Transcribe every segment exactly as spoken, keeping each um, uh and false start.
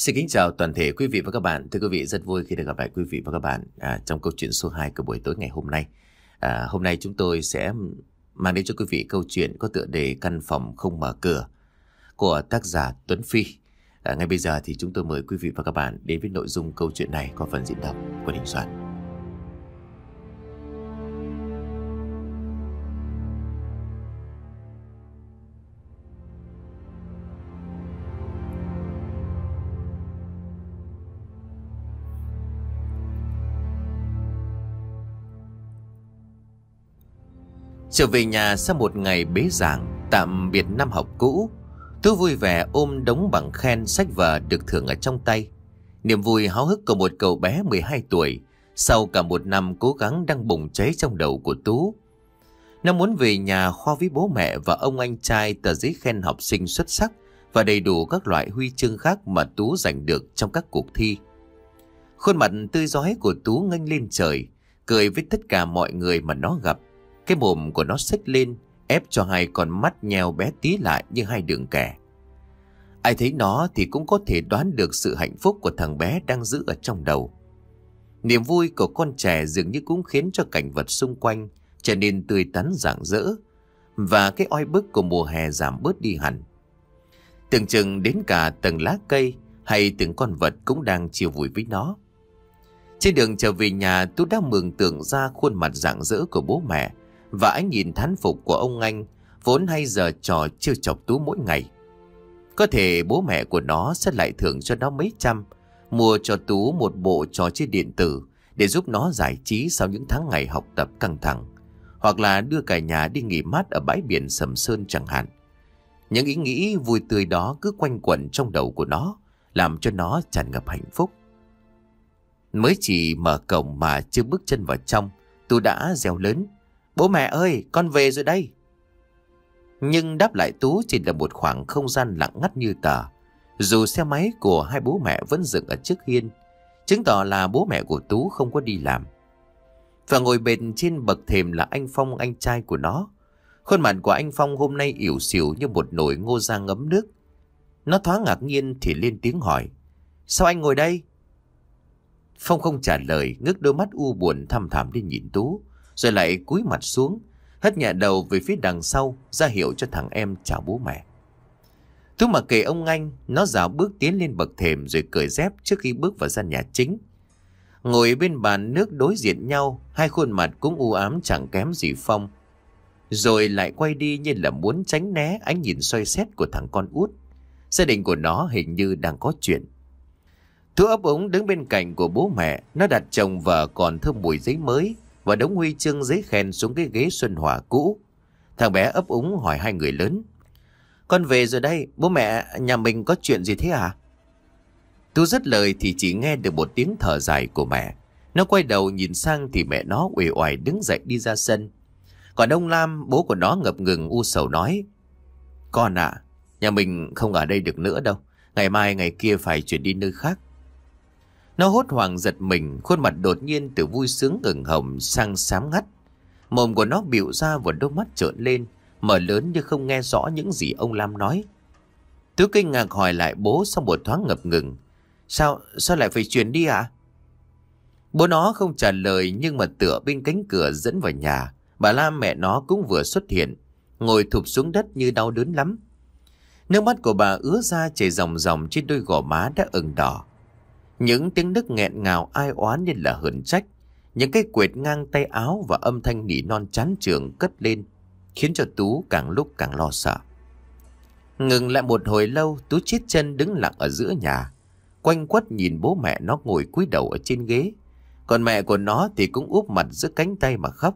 Xin kính chào toàn thể quý vị và các bạn. Thưa quý vị, rất vui khi được gặp lại quý vị và các bạn à, trong câu chuyện số hai của buổi tối ngày hôm nay. À, hôm nay chúng tôi sẽ mang đến cho quý vị câu chuyện có tựa đề Căn phòng không mở cửa của tác giả Tuấn Phi. À, ngay bây giờ thì chúng tôi mời quý vị và các bạn đến với nội dung câu chuyện này qua phần diễn đọc của Đình Soạn. Trở về nhà sau một ngày bế giảng, tạm biệt năm học cũ, Tú vui vẻ ôm đống bằng khen sách vở được thưởng ở trong tay. Niềm vui háo hức của một cậu bé mười hai tuổi sau cả một năm cố gắng đang bùng cháy trong đầu của Tú. Nó muốn về nhà khoe với bố mẹ và ông anh trai tờ giấy khen học sinh xuất sắc và đầy đủ các loại huy chương khác mà Tú giành được trong các cuộc thi. Khuôn mặt tươi rói của Tú nghênh lên trời, cười với tất cả mọi người mà nó gặp. Cái mồm của nó xếch lên, ép cho hai con mắt nheo bé tí lại như hai đường kẻ. Ai thấy nó thì cũng có thể đoán được sự hạnh phúc của thằng bé đang giữ ở trong đầu. Niềm vui của con trẻ dường như cũng khiến cho cảnh vật xung quanh trở nên tươi tắn rạng rỡ, và cái oi bức của mùa hè giảm bớt đi hẳn. Tưởng chừng đến cả tầng lá cây hay từng con vật cũng đang chiều vui với nó. Trên đường trở về nhà, Tú đã mường tượng ra khuôn mặt rạng rỡ của bố mẹ và ánh nhìn thán phục của ông anh vốn hay giờ trò trêu chọc Tú mỗi ngày. Có thể bố mẹ của nó sẽ lại thưởng cho nó mấy trăm, mua cho Tú một bộ trò chơi điện tử để giúp nó giải trí sau những tháng ngày học tập căng thẳng, hoặc là đưa cả nhà đi nghỉ mát ở bãi biển Sầm Sơn chẳng hạn. Những ý nghĩ vui tươi đó cứ quanh quẩn trong đầu của nó, làm cho nó tràn ngập hạnh phúc. Mới chỉ mở cổng mà chưa bước chân vào trong, Tú đã reo lớn: "Bố mẹ ơi, con về rồi đây!" Nhưng đáp lại Tú chỉ là một khoảng không gian lặng ngắt như tờ, dù xe máy của hai bố mẹ vẫn dựng ở trước hiên, chứng tỏ là bố mẹ của Tú không có đi làm. Và ngồi bệt trên bậc thềm là anh Phong, anh trai của nó. Khuôn mặt của anh Phong hôm nay ỉu xìu như một nồi ngô ra ngấm nước. Nó thoáng ngạc nhiên thì lên tiếng hỏi: "Sao anh ngồi đây?" Phong không trả lời, ngước đôi mắt u buồn thăm thẳm lên nhìn Tú, rồi lại cúi mặt xuống, hất nhẹ đầu về phía đằng sau, ra hiệu cho thằng em chào bố mẹ. Tú mặc kệ ông anh, nó dạo bước tiến lên bậc thềm rồi cởi dép trước khi bước vào gian nhà chính. Ngồi bên bàn nước đối diện nhau, hai khuôn mặt cũng u ám chẳng kém gì Phong. Rồi lại quay đi như là muốn tránh né ánh nhìn soi xét của thằng con út. Gia đình của nó hình như đang có chuyện. Tú ấp úng đứng bên cạnh của bố mẹ, nó đặt chồng vợ còn thơm mùi giấy mới và đống huy chương giấy khen xuống cái ghế xuân hỏa cũ. Thằng bé ấp úng hỏi hai người lớn: "Con về rồi đây, bố mẹ, nhà mình có chuyện gì thế à?" Tú dứt lời thì chỉ nghe được một tiếng thở dài của mẹ. Nó quay đầu nhìn sang thì mẹ nó uể oải đứng dậy đi ra sân. Còn ông Lam, bố của nó ngập ngừng u sầu nói: "Con ạ, à, nhà mình không ở đây được nữa đâu. Ngày mai ngày kia phải chuyển đi nơi khác." Nó hốt hoảng giật mình, khuôn mặt đột nhiên từ vui sướng ửng hồng sang xám ngắt. Mồm của nó bịu ra và đôi mắt trợn lên, mở lớn như không nghe rõ những gì ông Lam nói. Tú kinh ngạc hỏi lại bố sau một thoáng ngập ngừng: Sao, sao lại phải chuyển đi ạ? À? Bố nó không trả lời, nhưng mà tựa bên cánh cửa dẫn vào nhà, bà Lam mẹ nó cũng vừa xuất hiện, ngồi thụp xuống đất như đau đớn lắm. Nước mắt của bà ứa ra chảy ròng ròng trên đôi gò má đã ửng đỏ. Những tiếng nức nghẹn ngào ai oán như là hờn trách, những cái quệt ngang tay áo và âm thanh nỉ non chán chường cất lên, khiến cho Tú càng lúc càng lo sợ. Ngừng lại một hồi lâu, Tú chít chân đứng lặng ở giữa nhà, quanh quất nhìn bố mẹ nó ngồi cúi đầu ở trên ghế, còn mẹ của nó thì cũng úp mặt giữa cánh tay mà khóc.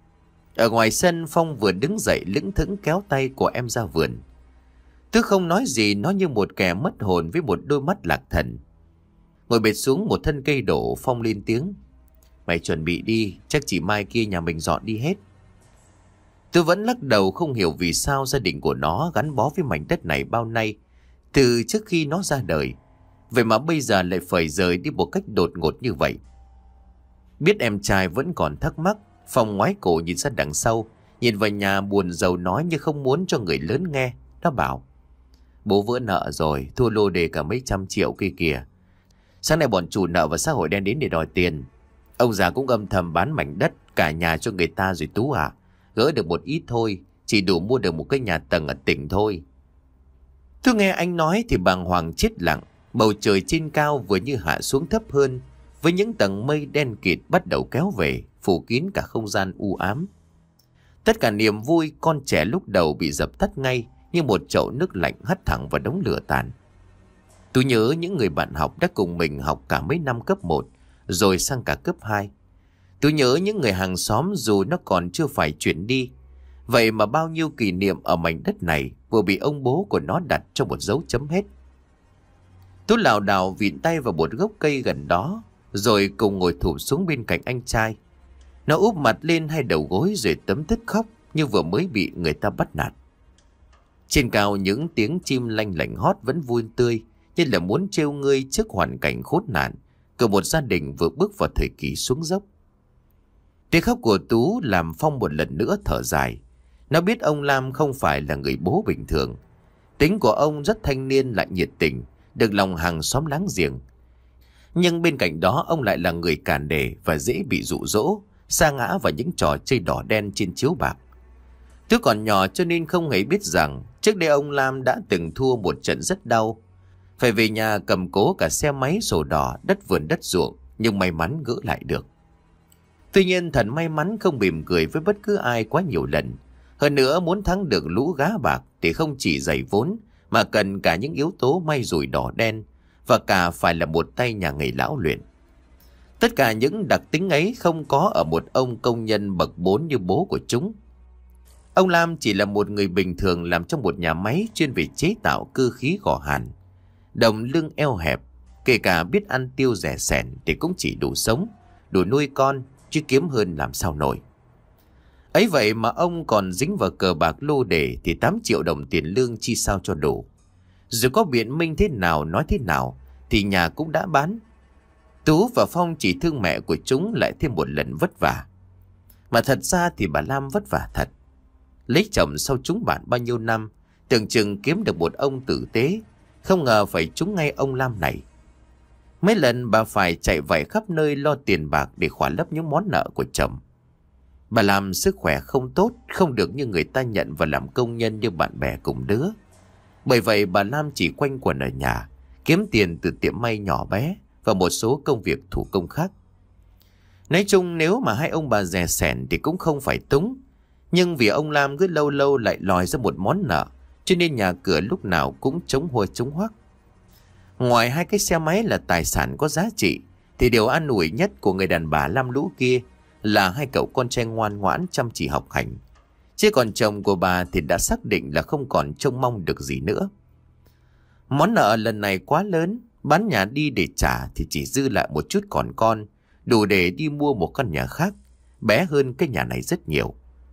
Ở ngoài sân, Phong vừa đứng dậy lững thững kéo tay của em ra vườn. Tú không nói gì, nó như một kẻ mất hồn với một đôi mắt lạc thần. Ngồi bệt xuống một thân cây đổ, Phong lên tiếng: Mày chuẩn bị đi, chắc chỉ mai kia nhà mình dọn đi hết. Tôi vẫn lắc đầu, không hiểu vì sao gia đình của nó gắn bó với mảnh đất này bao nay, từ trước khi nó ra đời. Vậy mà bây giờ lại phải rời đi một cách đột ngột như vậy. Biết em trai vẫn còn thắc mắc, Phong ngoái cổ nhìn ra đằng sau, nhìn vào nhà buồn rầu nói như không muốn cho người lớn nghe. Nó bảo: Bố vỡ nợ rồi, thua lô đề cả mấy trăm triệu kia kìa. Sáng nay bọn chủ nợ và xã hội đen đến để đòi tiền. Ông già cũng âm thầm bán mảnh đất cả nhà cho người ta rồi Tú à. Gỡ được một ít thôi, chỉ đủ mua được một cái nhà tầng ở tỉnh thôi. Tôi nghe anh nói thì bàng hoàng chết lặng. Bầu trời trên cao vừa như hạ xuống thấp hơn, với những tầng mây đen kịt bắt đầu kéo về, phủ kín cả không gian u ám. Tất cả niềm vui con trẻ lúc đầu bị dập tắt ngay như một chậu nước lạnh hắt thẳng vào đống lửa tàn. Tôi nhớ những người bạn học đã cùng mình học cả mấy năm cấp một, rồi sang cả cấp hai. Tôi nhớ những người hàng xóm dù nó còn chưa phải chuyển đi. Vậy mà bao nhiêu kỷ niệm ở mảnh đất này vừa bị ông bố của nó đặt cho một dấu chấm hết. Tôi lảo đảo vịn tay vào một gốc cây gần đó, rồi cùng ngồi thụp xuống bên cạnh anh trai. Nó úp mặt lên hai đầu gối rồi tấm tứt khóc như vừa mới bị người ta bắt nạt. Trên cao những tiếng chim lanh lảnh hót vẫn vui tươi, như là muốn trêu ngươi trước hoàn cảnh khốn nạn của một gia đình vừa bước vào thời kỳ xuống dốc. Tiếng khóc của Tú làm Phong một lần nữa thở dài. Nó biết ông Lam không phải là người bố bình thường. Tính của ông rất thanh niên lại nhiệt tình, được lòng hàng xóm láng giềng. Nhưng bên cạnh đó ông lại là người càn đề và dễ bị dụ dỗ, sa ngã vào những trò chơi đỏ đen trên chiếu bạc. Tôi còn nhỏ cho nên không hề biết rằng trước đây ông Lam đã từng thua một trận rất đau. Phải về nhà cầm cố cả xe máy, sổ đỏ, đất vườn đất ruộng, nhưng may mắn gỡ lại được. Tuy nhiên thần may mắn không mỉm cười với bất cứ ai quá nhiều lần. Hơn nữa muốn thắng được lũ gá bạc thì không chỉ dày vốn mà cần cả những yếu tố may rủi đỏ đen và cả phải là một tay nhà nghề lão luyện. Tất cả những đặc tính ấy không có ở một ông công nhân bậc bốn như bố của chúng. Ông Lam chỉ là một người bình thường làm trong một nhà máy chuyên về chế tạo cơ khí gò hàn. Đồng lưng eo hẹp, kể cả biết ăn tiêu rẻ sẻn thì cũng chỉ đủ sống, đủ nuôi con, chứ kiếm hơn làm sao nổi. Ấy vậy mà ông còn dính vào cờ bạc lô đề thì tám triệu đồng tiền lương chi sao cho đủ. Dù có biện minh thế nào nói thế nào thì nhà cũng đã bán. Tú và Phong chỉ thương mẹ của chúng lại thêm một lần vất vả. Mà thật ra thì bà Lam vất vả thật. Lấy chồng sau chúng bạn bao nhiêu năm, tưởng chừng kiếm được một ông tử tế, không ngờ phải trúng ngay ông Lam này. Mấy lần bà phải chạy vạy khắp nơi lo tiền bạc để khỏa lấp những món nợ của chồng. Bà Lam sức khỏe không tốt, không được như người ta nhận và làm công nhân như bạn bè cùng đứa. Bởi vậy bà Lam chỉ quanh quẩn ở nhà, kiếm tiền từ tiệm may nhỏ bé và một số công việc thủ công khác. Nói chung nếu mà hai ông bà dè sẻn thì cũng không phải túng. Nhưng vì ông Lam cứ lâu lâu lại lòi ra một món nợ, cho nên nhà cửa lúc nào cũng trống hôi trống hoác. Ngoài hai cái xe máy là tài sản có giá trị, thì điều an ủi nhất của người đàn bà lam lũ kia là hai cậu con trai ngoan ngoãn chăm chỉ học hành. Chứ còn chồng của bà thì đã xác định là không còn trông mong được gì nữa. Món nợ lần này quá lớn, bán nhà đi để trả thì chỉ dư lại một chút còn con, đủ để đi mua một căn nhà khác, bé hơn cái nhà này rất nhiều.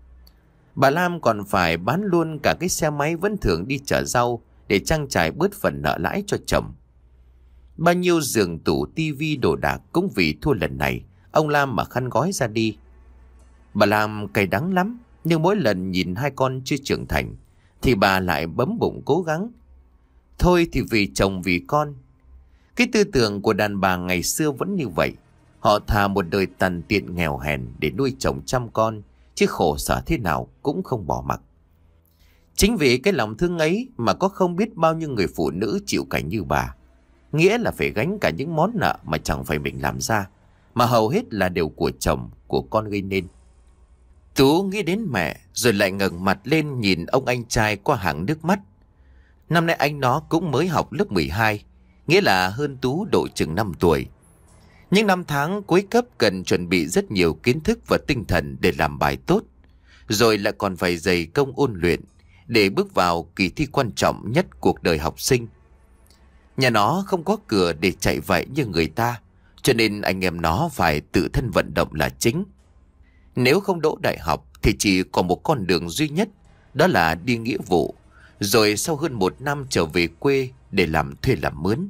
Bà Lam còn phải bán luôn cả cái xe máy vẫn thường đi chở rau để trang trải bớt phần nợ lãi cho chồng. Bao nhiêu giường tủ, tivi, đồ đạc cũng vì thua lần này ông Lam mà khăn gói ra đi. Bà Lam cay đắng lắm, nhưng mỗi lần nhìn hai con chưa trưởng thành thì bà lại bấm bụng cố gắng. Thôi thì vì chồng vì con. Cái tư tưởng của đàn bà ngày xưa vẫn như vậy. Họ thà một đời tàn tiện nghèo hèn để nuôi chồng chăm con, chứ khổ sở thế nào cũng không bỏ mặc. Chính vì cái lòng thương ấy mà có không biết bao nhiêu người phụ nữ chịu cảnh như bà. Nghĩa là phải gánh cả những món nợ mà chẳng phải mình làm ra, mà hầu hết là đều của chồng, của con gây nên. Tú nghĩ đến mẹ rồi lại ngẩng mặt lên nhìn ông anh trai qua hàng nước mắt. Năm nay anh nó cũng mới học lớp mười hai, nghĩa là hơn Tú độ chừng năm tuổi. Những năm tháng cuối cấp cần chuẩn bị rất nhiều kiến thức và tinh thần để làm bài tốt, rồi lại còn phải dày công ôn luyện để bước vào kỳ thi quan trọng nhất cuộc đời học sinh. Nhà nó không có cửa để chạy vậy như người ta, cho nên anh em nó phải tự thân vận động là chính. Nếu không đỗ đại học thì chỉ còn một con đường duy nhất, đó là đi nghĩa vụ, rồi sau hơn một năm trở về quê để làm thuê làm mướn.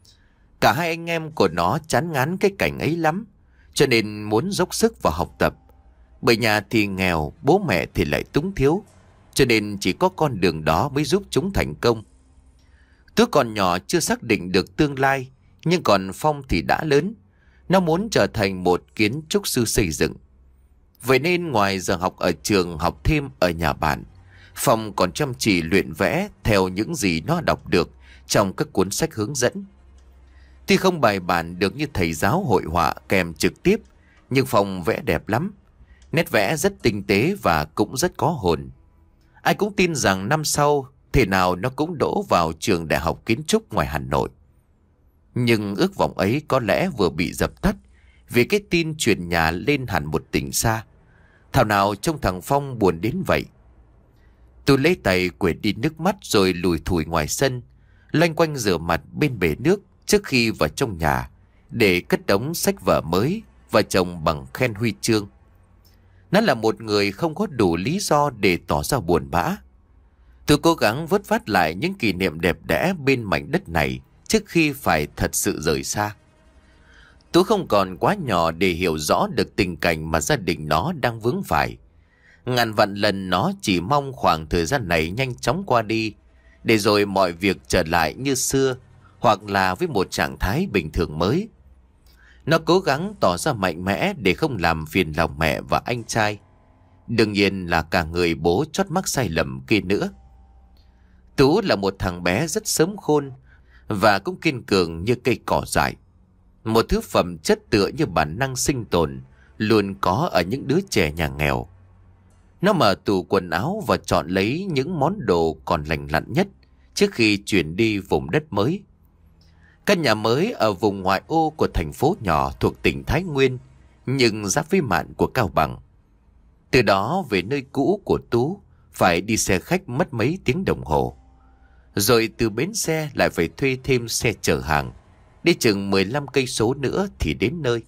Cả hai anh em của nó chán ngán cái cảnh ấy lắm, cho nên muốn dốc sức vào học tập. Bởi nhà thì nghèo, bố mẹ thì lại túng thiếu, cho nên chỉ có con đường đó mới giúp chúng thành công. Tú còn nhỏ chưa xác định được tương lai, nhưng còn Phong thì đã lớn. Nó muốn trở thành một kiến trúc sư xây dựng. Vậy nên ngoài giờ học ở trường, học thêm ở nhà bạn, Phong còn chăm chỉ luyện vẽ theo những gì nó đọc được trong các cuốn sách hướng dẫn. Tuy không bài bản được như thầy giáo hội họa kèm trực tiếp, nhưng Phong vẽ đẹp lắm. Nét vẽ rất tinh tế và cũng rất có hồn. Ai cũng tin rằng năm sau thế nào nó cũng đỗ vào trường đại học kiến trúc ngoài Hà Nội. Nhưng ước vọng ấy có lẽ vừa bị dập tắt vì cái tin chuyển nhà lên hẳn một tỉnh xa. Thảo nào trông thằng Phong buồn đến vậy. Tôi lấy tay quệt đi nước mắt rồi lùi thủi ngoài sân, loanh quanh rửa mặt bên bể nước trước khi vào trong nhà để cất đống sách vở mới và chồng bằng khen huy chương. Nó là một người không có đủ lý do để tỏ ra buồn bã. Tôi cố gắng vớt vát lại những kỷ niệm đẹp đẽ bên mảnh đất này trước khi phải thật sự rời xa. Tú không còn quá nhỏ để hiểu rõ được tình cảnh mà gia đình nó đang vướng phải. Ngàn vạn lần nó chỉ mong khoảng thời gian này nhanh chóng qua đi, để rồi mọi việc trở lại như xưa, hoặc là với một trạng thái bình thường mới. Nó cố gắng tỏ ra mạnh mẽ để không làm phiền lòng mẹ và anh trai. Đương nhiên là cả người bố chót mắc sai lầm kia nữa. Tú là một thằng bé rất sớm khôn và cũng kiên cường như cây cỏ dại. Một thứ phẩm chất tựa như bản năng sinh tồn luôn có ở những đứa trẻ nhà nghèo. Nó mở tủ quần áo và chọn lấy những món đồ còn lành lặn nhất trước khi chuyển đi vùng đất mới. Căn nhà mới ở vùng ngoại ô của thành phố nhỏ thuộc tỉnh Thái Nguyên, nhưng giáp với mạn của Cao Bằng. Từ đó về nơi cũ của Tú phải đi xe khách mất mấy tiếng đồng hồ. Rồi từ bến xe lại phải thuê thêm xe chở hàng. Đi chừng mười lăm cây số nữa thì đến nơi.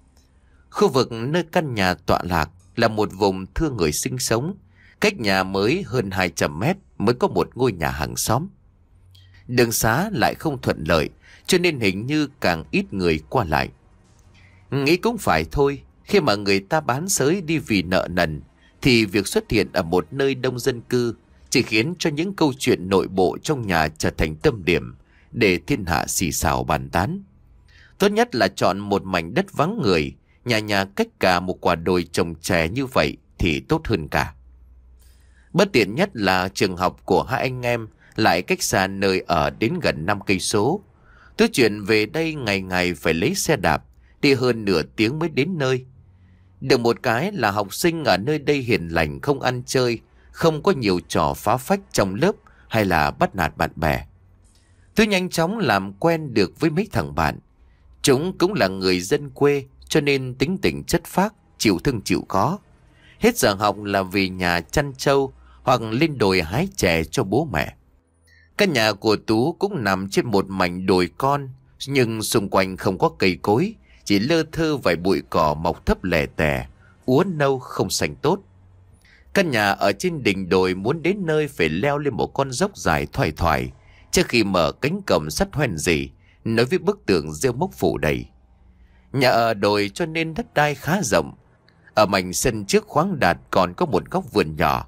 Khu vực nơi căn nhà tọa lạc là một vùng thưa người sinh sống. Cách nhà mới hơn hai trăm mét mới có một ngôi nhà hàng xóm. Đường xá lại không thuận lợi, cho nên hình như càng ít người qua lại. Nghĩ cũng phải thôi, khi mà người ta bán sới đi vì nợ nần, thì việc xuất hiện ở một nơi đông dân cư chỉ khiến cho những câu chuyện nội bộ trong nhà trở thành tâm điểm để thiên hạ xì xào bàn tán. Tốt nhất là chọn một mảnh đất vắng người, nhà nhà cách cả một quả đồi trồng chè như vậy thì tốt hơn cả. Bất tiện nhất là trường học của hai anh em lại cách xa nơi ở đến gần năm cây số. Tôi chuyển về đây ngày ngày phải lấy xe đạp, đi hơn nửa tiếng mới đến nơi. Được một cái là học sinh ở nơi đây hiền lành, không ăn chơi, không có nhiều trò phá phách trong lớp hay là bắt nạt bạn bè. Tôi nhanh chóng làm quen được với mấy thằng bạn. Chúng cũng là người dân quê, cho nên tính tình chất phác, chịu thương chịu khó. Hết giờ học là về nhà chăn trâu hoặc lên đồi hái chè cho bố mẹ. Căn nhà của Tú cũng nằm trên một mảnh đồi con, nhưng xung quanh không có cây cối, chỉ lơ thơ vài bụi cỏ mọc thấp lè tè, úa nâu không xanh tốt. Căn nhà ở trên đỉnh đồi, muốn đến nơi phải leo lên một con dốc dài thoải thoải trước khi mở cánh cổng sắt hoen rỉ, nối với bức tường rêu mốc phủ đầy. Nhà ở đồi cho nên đất đai khá rộng. Ở mảnh sân trước khoáng đạt còn có một góc vườn nhỏ,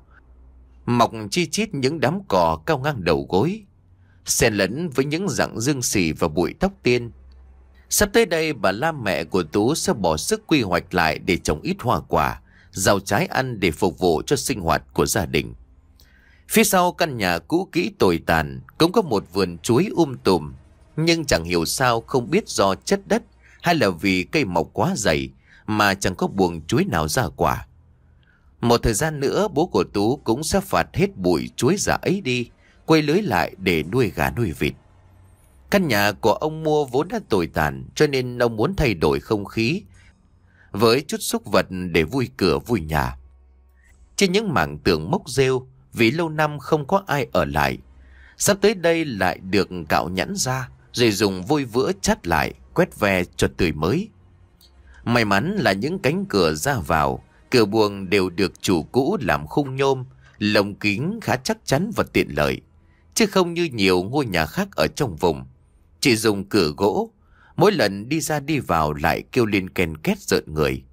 mọc chi chít những đám cỏ cao ngang đầu gối, xen lẫn với những rặng dương xì và bụi tóc tiên. Sắp tới đây, bà la mẹ của Tú sẽ bỏ sức quy hoạch lại để trồng ít hoa quả, rau trái ăn để phục vụ cho sinh hoạt của gia đình. Phía sau căn nhà cũ kỹ tồi tàn cũng có một vườn chuối um tùm, nhưng chẳng hiểu sao, không biết do chất đất hay là vì cây mọc quá dày mà chẳng có buồng chuối nào ra quả. Một thời gian nữa bố của Tú cũng sẽ phạt hết bụi chuối già ấy đi, quay lưới lại để nuôi gà nuôi vịt. Căn nhà của ông mua vốn đã tồi tàn, cho nên ông muốn thay đổi không khí với chút xúc vật để vui cửa vui nhà. Trên những mảng tường mốc rêu, vì lâu năm không có ai ở lại, sắp tới đây lại được cạo nhẵn ra, rồi dùng vôi vữa chát lại, quét ve cho tươi mới. May mắn là những cánh cửa ra vào, cửa buồng đều được chủ cũ làm khung nhôm, lồng kính khá chắc chắn và tiện lợi, chứ không như nhiều ngôi nhà khác ở trong vùng chỉ dùng cửa gỗ, mỗi lần đi ra đi vào lại kêu lên ken két rợn người.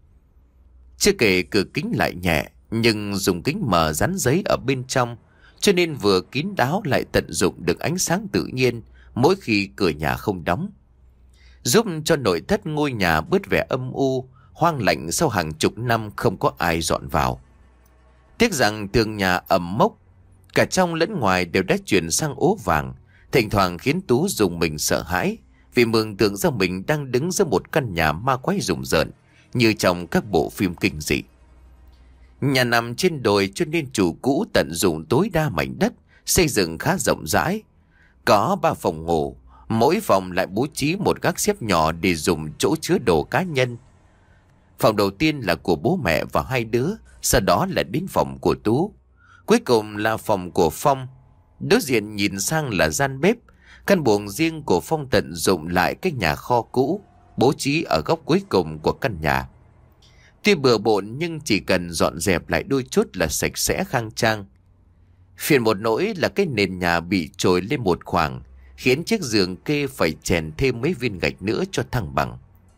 Chưa kể cửa kính lại nhẹ, nhưng dùng kính mờ dán giấy ở bên trong, cho nên vừa kín đáo lại tận dụng được ánh sáng tự nhiên mỗi khi cửa nhà không đóng, giúp cho nội thất ngôi nhà bớt vẻ âm u, hoang lạnh sau hàng chục năm không có ai dọn vào. Tiếc rằng tường nhà ẩm mốc, cả trong lẫn ngoài đều đã chuyển sang ố vàng, thỉnh thoảng khiến Tú dùng mình sợ hãi, vì mường tượng ra mình đang đứng giữa một căn nhà ma quái rùng rợn như trong các bộ phim kinh dị. Nhà nằm trên đồi cho nên chủ cũ tận dụng tối đa mảnh đất, xây dựng khá rộng rãi. Có ba phòng ngủ, mỗi phòng lại bố trí một gác xếp nhỏ để dùng chỗ chứa đồ cá nhân. Phòng đầu tiên là của bố mẹ và hai đứa, sau đó là đến phòng của Tú. Cuối cùng là phòng của Phong. Đối diện nhìn sang là gian bếp. Căn buồng riêng của Phong tận dụng lại cái nhà kho cũ, bố trí ở góc cuối cùng của căn nhà. Tuy bừa bộn nhưng chỉ cần dọn dẹp lại đôi chút là sạch sẽ khang trang. Phiền một nỗi là cái nền nhà bị trồi lên một khoảng, khiến chiếc giường kê phải chèn thêm mấy viên gạch nữa cho thăng bằng.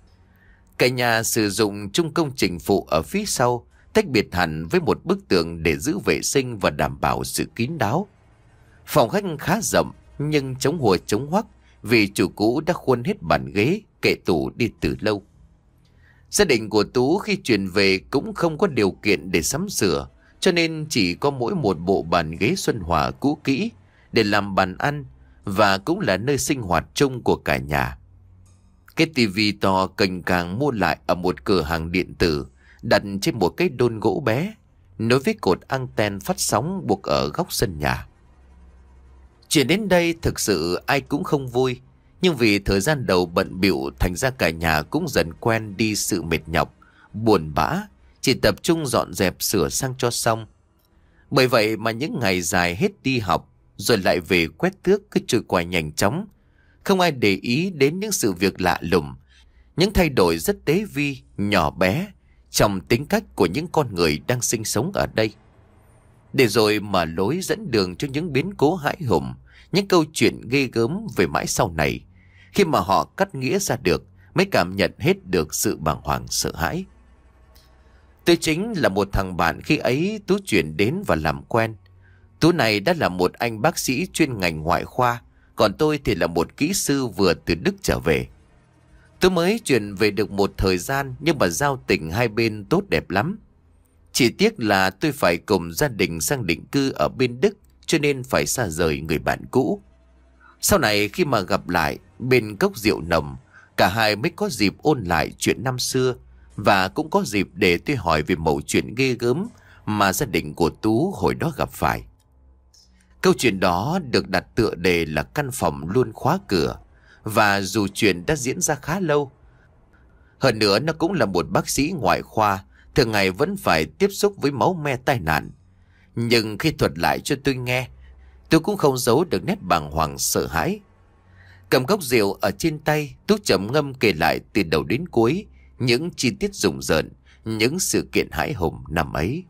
Cả nhà sử dụng chung công trình phụ ở phía sau, tách biệt hẳn với một bức tường để giữ vệ sinh và đảm bảo sự kín đáo. Phòng khách khá rộng nhưng chống hùa chống hoắc, vì chủ cũ đã khuân hết bàn ghế, kệ tủ đi từ lâu. Gia đình của Tú khi chuyển về cũng không có điều kiện để sắm sửa, cho nên chỉ có mỗi một bộ bàn ghế xuân hòa cũ kỹ để làm bàn ăn, và cũng là nơi sinh hoạt chung của cả nhà. Cái tivi to cành càng mua lại ở một cửa hàng điện tử, đặt trên một cái đôn gỗ bé, nối với cột anten phát sóng buộc ở góc sân nhà. Chuyện đến đây thực sự ai cũng không vui, nhưng vì thời gian đầu bận bịu thành ra cả nhà cũng dần quen đi sự mệt nhọc, buồn bã, chỉ tập trung dọn dẹp sửa sang cho xong. Bởi vậy mà những ngày dài hết đi học rồi lại về quét tước cứ trôi qua nhanh chóng. Không ai để ý đến những sự việc lạ lùng, những thay đổi rất tế vi, nhỏ bé trong tính cách của những con người đang sinh sống ở đây. Để rồi mở lối dẫn đường cho những biến cố hãi hùng, những câu chuyện ghê gớm về mãi sau này. Khi mà họ cắt nghĩa ra được, mới cảm nhận hết được sự bàng hoàng sợ hãi. Tôi chính là một thằng bạn khi ấy Tú chuyển đến và làm quen. Tú này đã là một anh bác sĩ chuyên ngành ngoại khoa, còn tôi thì là một kỹ sư vừa từ Đức trở về. Tôi mới chuyển về được một thời gian, nhưng mà giao tình hai bên tốt đẹp lắm. Chỉ tiếc là tôi phải cùng gia đình sang định cư ở bên Đức, cho nên phải xa rời người bạn cũ. Sau này khi mà gặp lại bên cốc rượu nồng, cả hai mới có dịp ôn lại chuyện năm xưa, và cũng có dịp để tôi hỏi về mẩu chuyện ghê gớm mà gia đình của Tú hồi đó gặp phải. Câu chuyện đó được đặt tựa đề là căn phòng luôn khóa cửa, và dù chuyện đã diễn ra khá lâu, hơn nữa nó cũng là một bác sĩ ngoại khoa, thường ngày vẫn phải tiếp xúc với máu me tai nạn. Nhưng khi thuật lại cho tôi nghe, tôi cũng không giấu được nét bàng hoàng sợ hãi. Cầm cốc rượu ở trên tay, Tú trầm ngâm kể lại từ đầu đến cuối những chi tiết rùng rợn, những sự kiện hãi hùng năm ấy.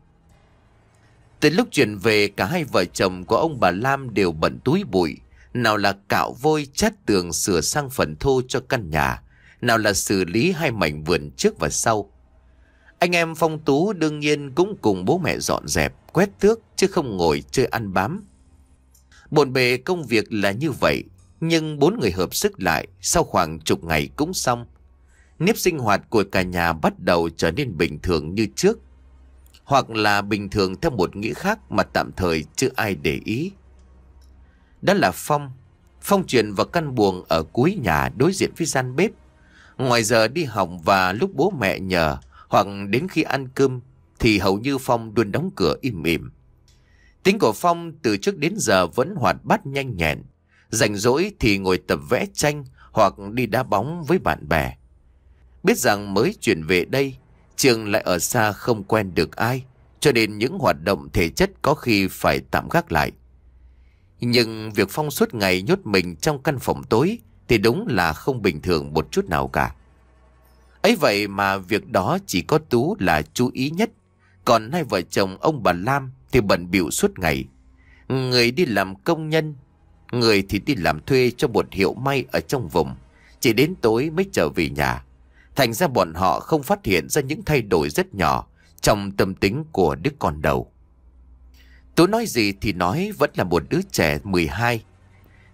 Từ lúc chuyển về, cả hai vợ chồng của ông bà Lam đều bận túi bụi. Nào là cạo vôi chát tường sửa sang phần thô cho căn nhà, nào là xử lý hai mảnh vườn trước và sau. Anh em Phong Tú đương nhiên cũng cùng bố mẹ dọn dẹp, quét tước, chứ không ngồi chơi ăn bám. Bộn bề công việc là như vậy, nhưng bốn người hợp sức lại, sau khoảng chục ngày cũng xong. Nếp sinh hoạt của cả nhà bắt đầu trở nên bình thường như trước, hoặc là bình thường theo một nghĩa khác mà tạm thời chưa ai để ý. Đó là Phong. Phong chuyển vào căn buồng ở cuối nhà đối diện với gian bếp. Ngoài giờ đi học và lúc bố mẹ nhờ, hoặc đến khi ăn cơm, thì hầu như Phong luôn đóng cửa im ỉm. Tính của Phong từ trước đến giờ vẫn hoạt bát nhanh nhẹn. Rảnh rỗi thì ngồi tập vẽ tranh hoặc đi đá bóng với bạn bè. Biết rằng mới chuyển về đây, trường lại ở xa không quen được ai, cho nên những hoạt động thể chất có khi phải tạm gác lại. Nhưng việc Phong suốt ngày nhốt mình trong căn phòng tối thì đúng là không bình thường một chút nào cả. Ấy vậy mà việc đó chỉ có Tú là chú ý nhất, còn hai vợ chồng ông bà Lam thì bận bịu suốt ngày. Người đi làm công nhân, người thì đi làm thuê cho một hiệu may ở trong vùng, chỉ đến tối mới trở về nhà. Thành ra bọn họ không phát hiện ra những thay đổi rất nhỏ trong tâm tính của đứa con đầu. Tú nói gì thì nói, vẫn là một đứa trẻ mười hai,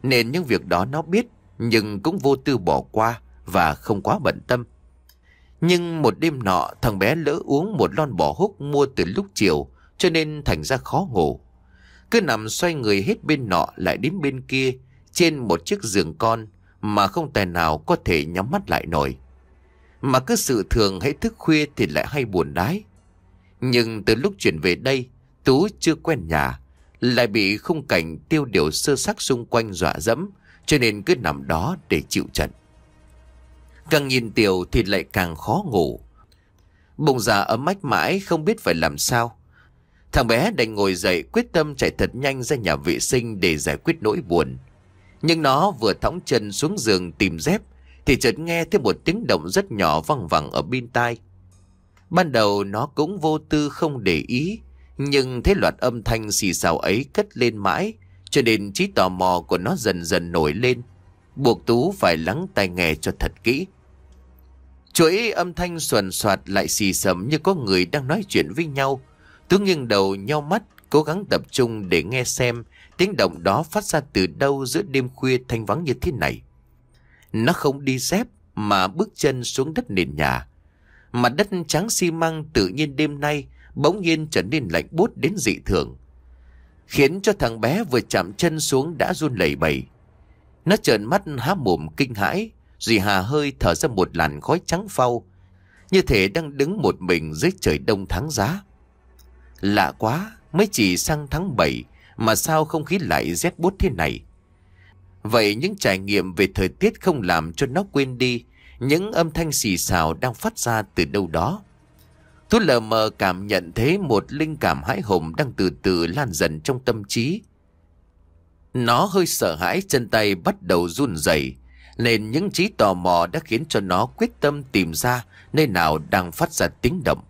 nên những việc đó nó biết, nhưng cũng vô tư bỏ qua và không quá bận tâm. Nhưng một đêm nọ, thằng bé lỡ uống một lon bò húc mua từ lúc chiều, cho nên thành ra khó ngủ. Cứ nằm xoay người hết bên nọ lại đến bên kia trên một chiếc giường con mà không tài nào có thể nhắm mắt lại nổi. Mà cứ sự thường hãy thức khuya thì lại hay buồn đái. Nhưng từ lúc chuyển về đây, Tú chưa quen nhà, lại bị khung cảnh tiêu điều sơ sắc xung quanh dọa dẫm, cho nên cứ nằm đó để chịu trận. Càng nhìn Tiểu thì lại càng khó ngủ. Bụng dạ ấm ách mãi không biết phải làm sao. Thằng bé đành ngồi dậy quyết tâm chạy thật nhanh ra nhà vệ sinh để giải quyết nỗi buồn. Nhưng nó vừa thõng chân xuống giường tìm dép thì chợt nghe thấy một tiếng động rất nhỏ văng vẳng ở bên tai. Ban đầu nó cũng vô tư không để ý, nhưng thấy loạt âm thanh xì xào ấy cất lên mãi, cho nên trí tò mò của nó dần dần nổi lên, buộc Tú phải lắng tai nghe cho thật kỹ. Chuỗi âm thanh xuằn soạt lại xì xầm như có người đang nói chuyện với nhau. Tú nghiêng đầu nheo mắt, cố gắng tập trung để nghe xem tiếng động đó phát ra từ đâu giữa đêm khuya thanh vắng như thế này. Nó không đi dép mà bước chân xuống đất nền nhà. Mặt đất trắng xi măng tự nhiên đêm nay bỗng nhiên trở nên lạnh buốt đến dị thường, khiến cho thằng bé vừa chạm chân xuống đã run lẩy bẩy. Nó trợn mắt há mồm kinh hãi, rồi hà hơi thở ra một làn khói trắng phau, như thể đang đứng một mình dưới trời đông tháng giá. Lạ quá, mới chỉ sang tháng bảy mà sao không khí lại rét buốt thế này. Vậy những trải nghiệm về thời tiết không làm cho nó quên đi những âm thanh xì xào đang phát ra từ đâu đó. Tú lờ mờ cảm nhận thấy một linh cảm hãi hùng đang từ từ lan dần trong tâm trí. Nó hơi sợ hãi, chân tay bắt đầu run rẩy, nên những trí tò mò đã khiến cho nó quyết tâm tìm ra nơi nào đang phát ra tiếng động.